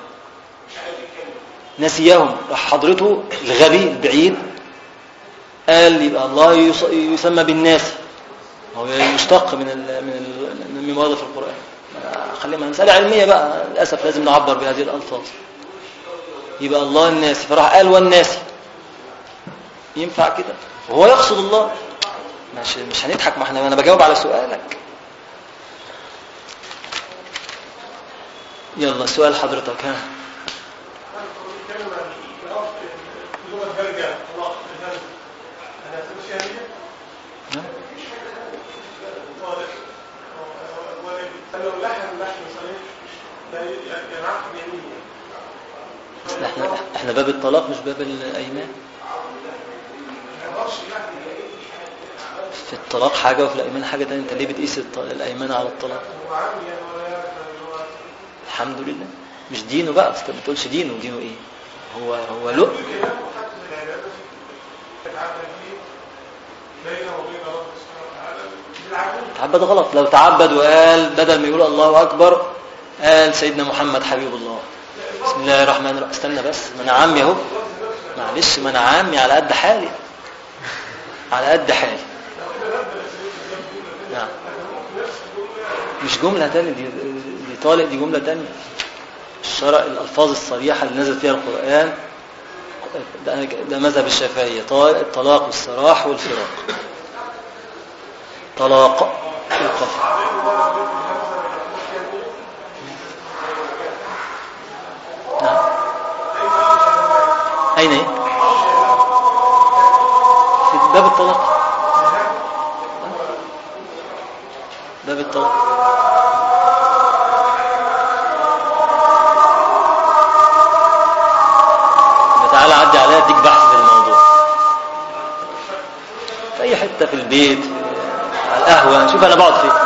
Speaker 1: راح حضرته الغبي البعيد قال يبقى الله يسمى بالناس، هو يشتق من ورد في القرآن. خلينا مسألة علمية بقى، للأسف لازم نعبر بهذه الألفاظ. يبقى الله الناس، فراح قال والناس. ينفع كده؟ وهو يقصد الله. مش هنضحك، ما انا بجاوب على سؤالك. يلا سؤال حضرتك. ها احنا باب الطلاق مش باب الايمان. في الطلاق حاجة وفي الايمان حاجة تانية. انت ليه بتقيس الايمان على الطلاق؟ الحمد لله مش دينه بقى، ما بتقولش دينه ايه. هو له تعبد غلط. لو تعبد وقال بدل ما يقول الله اكبر قال سيدنا محمد حبيب الله، بسم الله الرحمن الرحيم. استنى بس، ما انا عامي اهو، معلش، ما انا عامي على قد حالي. نعم مش جملة تانية، دي طالق، دي جملة تانية. الشرع الألفاظ الصريحة اللي نزل فيها القرآن ده مذهب الشافعية. الطلاق والسراح والفراق. طلاق القفل. نعم أين هي؟ في باب الطلاق. باب الطلاق. تعالى عدي عليها اديك بحث في الموضوع في اي حته، في البيت، على القهوه، نشوف انا بقعد فين.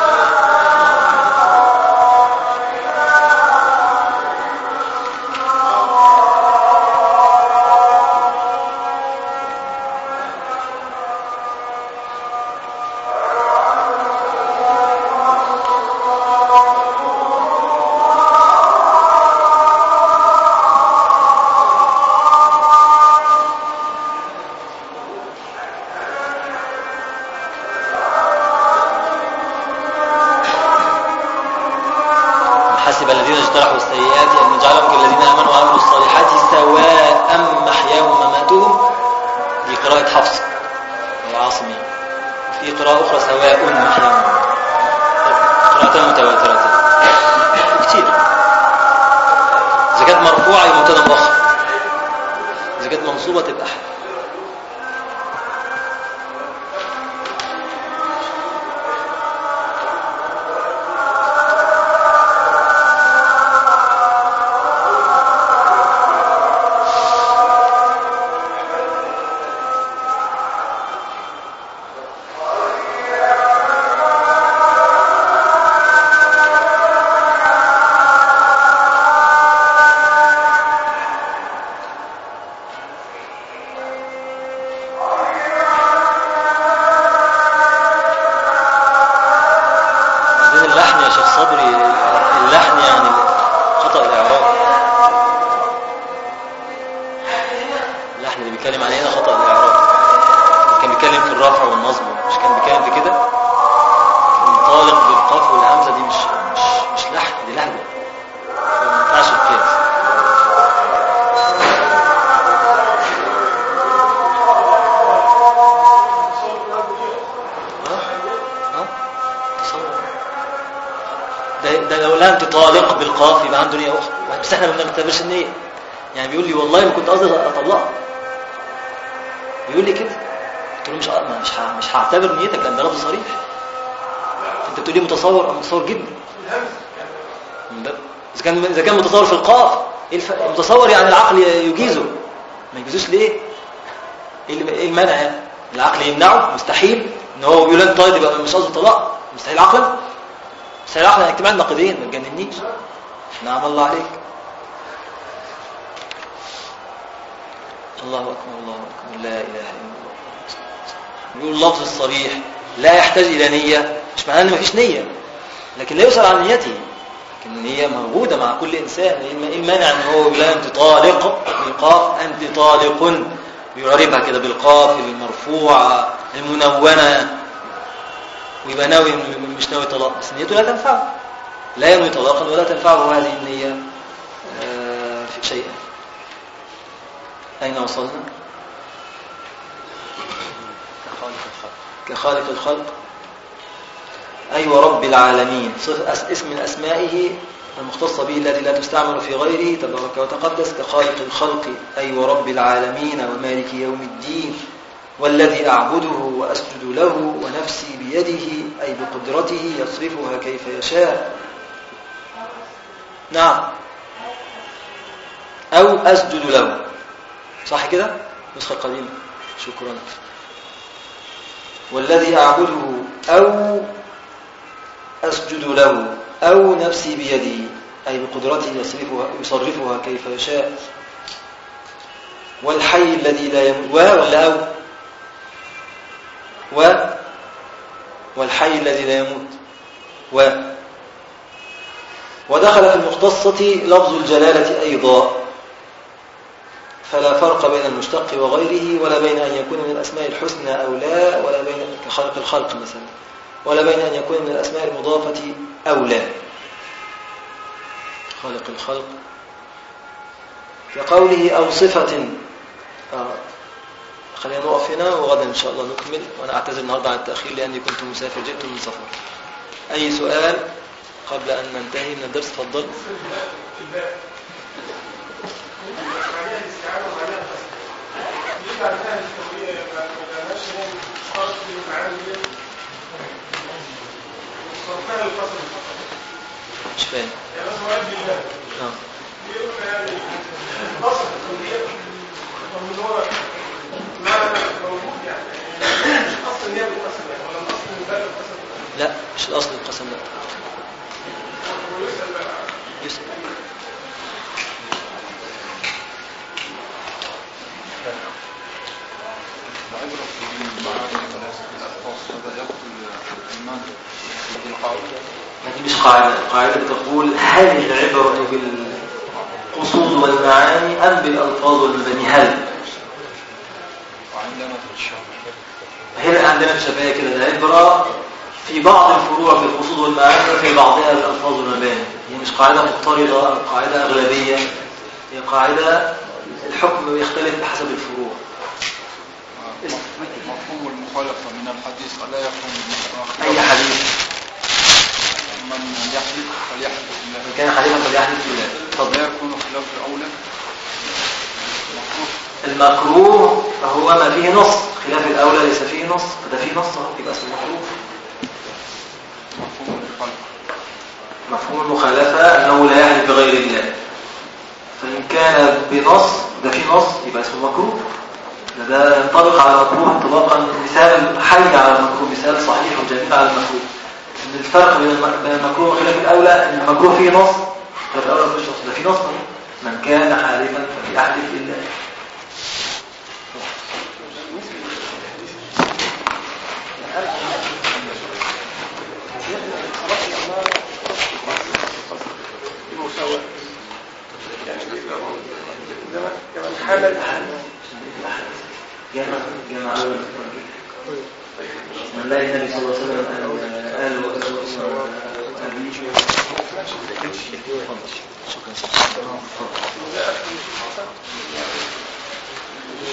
Speaker 1: حسب الذين اجترحوا السيئات أن نجعلهم كالذين آمنوا وعملوا الصالحات سواء محياهم ومماتهم. دي قراءة حفص وعاصم. في قراءة أخرى سواء محياهم، قراءتين متواترتين. أنت طالق بالقاف يبقى عنده نية أخرى، بس احنا ما بنعتبرش النية. يعني بيقول لي والله ما كنت قصدي أطلقها، بيقول لي كده، قلت له مش هعتبر نيتك لأن ده لفظ صريح. أنت بتقول لي متصور، أو متصور جدا إذا كان متصور في القاف. متصور يعني العقل يجيزه، ما يجيزوش ليه؟ ايه المانع يعني؟ العقل يمنعه؟ مستحيل. ان هو بيقول لك طيب يبقى مش قصده طلاق، مستحيل عقلا. مستحيل عقلا، اجتماع النقيضين، ما تجننيش. نعم الله عليك. الله اكبر الله اكبر، لا اله الا الله. بيقول اللفظ الصريح لا يحتاج الى نيه، مش معناه ان مفيش نيه، لكن لا يسأل عن نيته، لكن النيه موجوده مع كل انسان. ايه المانع ان هو يقول انت طالق بالقاف، انت طالق، بيعربها كده بالقاف المرفوعه المنونه، ويبقى ناوي مش ناوي طلاق، بس نيته لا تنفعه، لا ينوي طلاقا ولا تنفعه هذه النيه في شيئا. اين وصلنا؟ كخالق الخلق. أيوة رب العالمين، اسم من أسمائه المختصة به التي لا تستعمل في غيره تبارك وتقدس، كخالق الخلق. أيوة رب العالمين ومالك يوم الدين، والذي أعبده وأسجد له، ونفسي بيده أي بقدرته يصرفها كيف يشاء. نعم، أو أسجد له، صح كده؟ نسخة قديمة، شكرا. والذي أعبده أو أسجد له، أو نفسي بيده أي بقدرته يصرفها كيف يشاء. والحي الذي لا يموت، ولا أو والحي الذي لا يموت. ودخل في المختصة لفظ الجلالة أيضا، فلا فرق بين المشتق وغيره، ولا بين أن يكون من الأسماء الحسنى أو لا، ولا بين كخالق الخلق مثلا، ولا بين أن يكون من الأسماء المضافة أو لا. خالق الخلق كقوله أو صفة. خلينا نقف هنا، وغدا إن شاء الله نكمل. وأنا أعتذر النهاردة عن التأخير لأني كنت مسافر، جئت من سفر. أي سؤال قبل أن ننتهي من الدرس؟ تفضل. مش فاهم. لا مش الأصل القسم، لا. يسأل. لكن مش قاعدة. القاعدة بتقول هل العبرة بالقصود والمعاني أم بالألفاظ والمباني؟ هل هنا عندنا في الشافعية كده العبرة في بعض الفروع بالقصود والمعاني، وفي بعضها بالألفاظ والمباني. هي مش قاعدة مضطردة أو قاعدة أغلبية، هي قاعدة الحكم يختلف بحسب الفروع.
Speaker 6: مفهوم المخالفة من الحديث لا يفهم
Speaker 1: أي حديث؟
Speaker 6: من يحلف فليحلف بالله،
Speaker 1: من كان حليفا فليحلف بالله.
Speaker 6: طب لا يكون خلاف الأولى.
Speaker 1: المكروه فهو ما فيه نص، خلاف الأولى ليس فيه نص، فده فيه نص يبقى اسمه مكروه. مفهوم المخالفة أنه لا يحلف بغير الله، فإن كان بنص ده فيه نص يبقى اسمه مكروه. ده ينطبق على المكروه انطباقا، مثال حي على المكروه، مثال صحيح وجميل على المكروه. ان الفرق بين المكروه وخلاف الاولى ان المكروه فيه نص، خلاف الاولى مفيش نص، ده فيه نص. من كان حالفا فليحلف بالله.
Speaker 3: كمان حالة
Speaker 1: جمع من لا النبي صلى الله عليه وسلم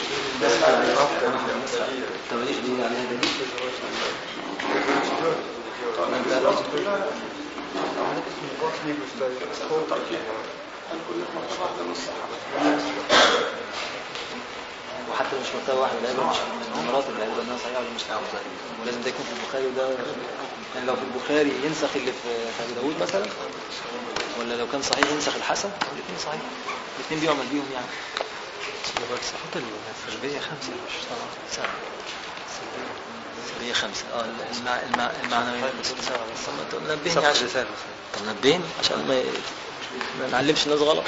Speaker 1: شكرا. وحتى مش مرتبة واحدة، العلبة مش من مراتب العلبة انها صحيحة ولا مش صحيحة، ولازم ده يكون في البخاري وده يعني لو في البخاري ينسخ اللي في أبي داود مثلا، ولا لو كان صحيح ينسخ الحسن، الاثنين صحيح، الاثنين بيعمل بيهم يعني.
Speaker 5: صحة السلبية 5 مش 7.
Speaker 1: السلبية 5 المعنوية بتقول 7 بس. طب نبهني
Speaker 5: صفحة
Speaker 1: عشان
Speaker 5: رسالة.
Speaker 1: طب نبهني عشان ما نعلمش الناس غلط.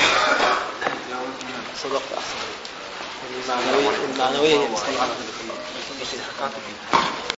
Speaker 1: صدقت أحسن. المعنوية هي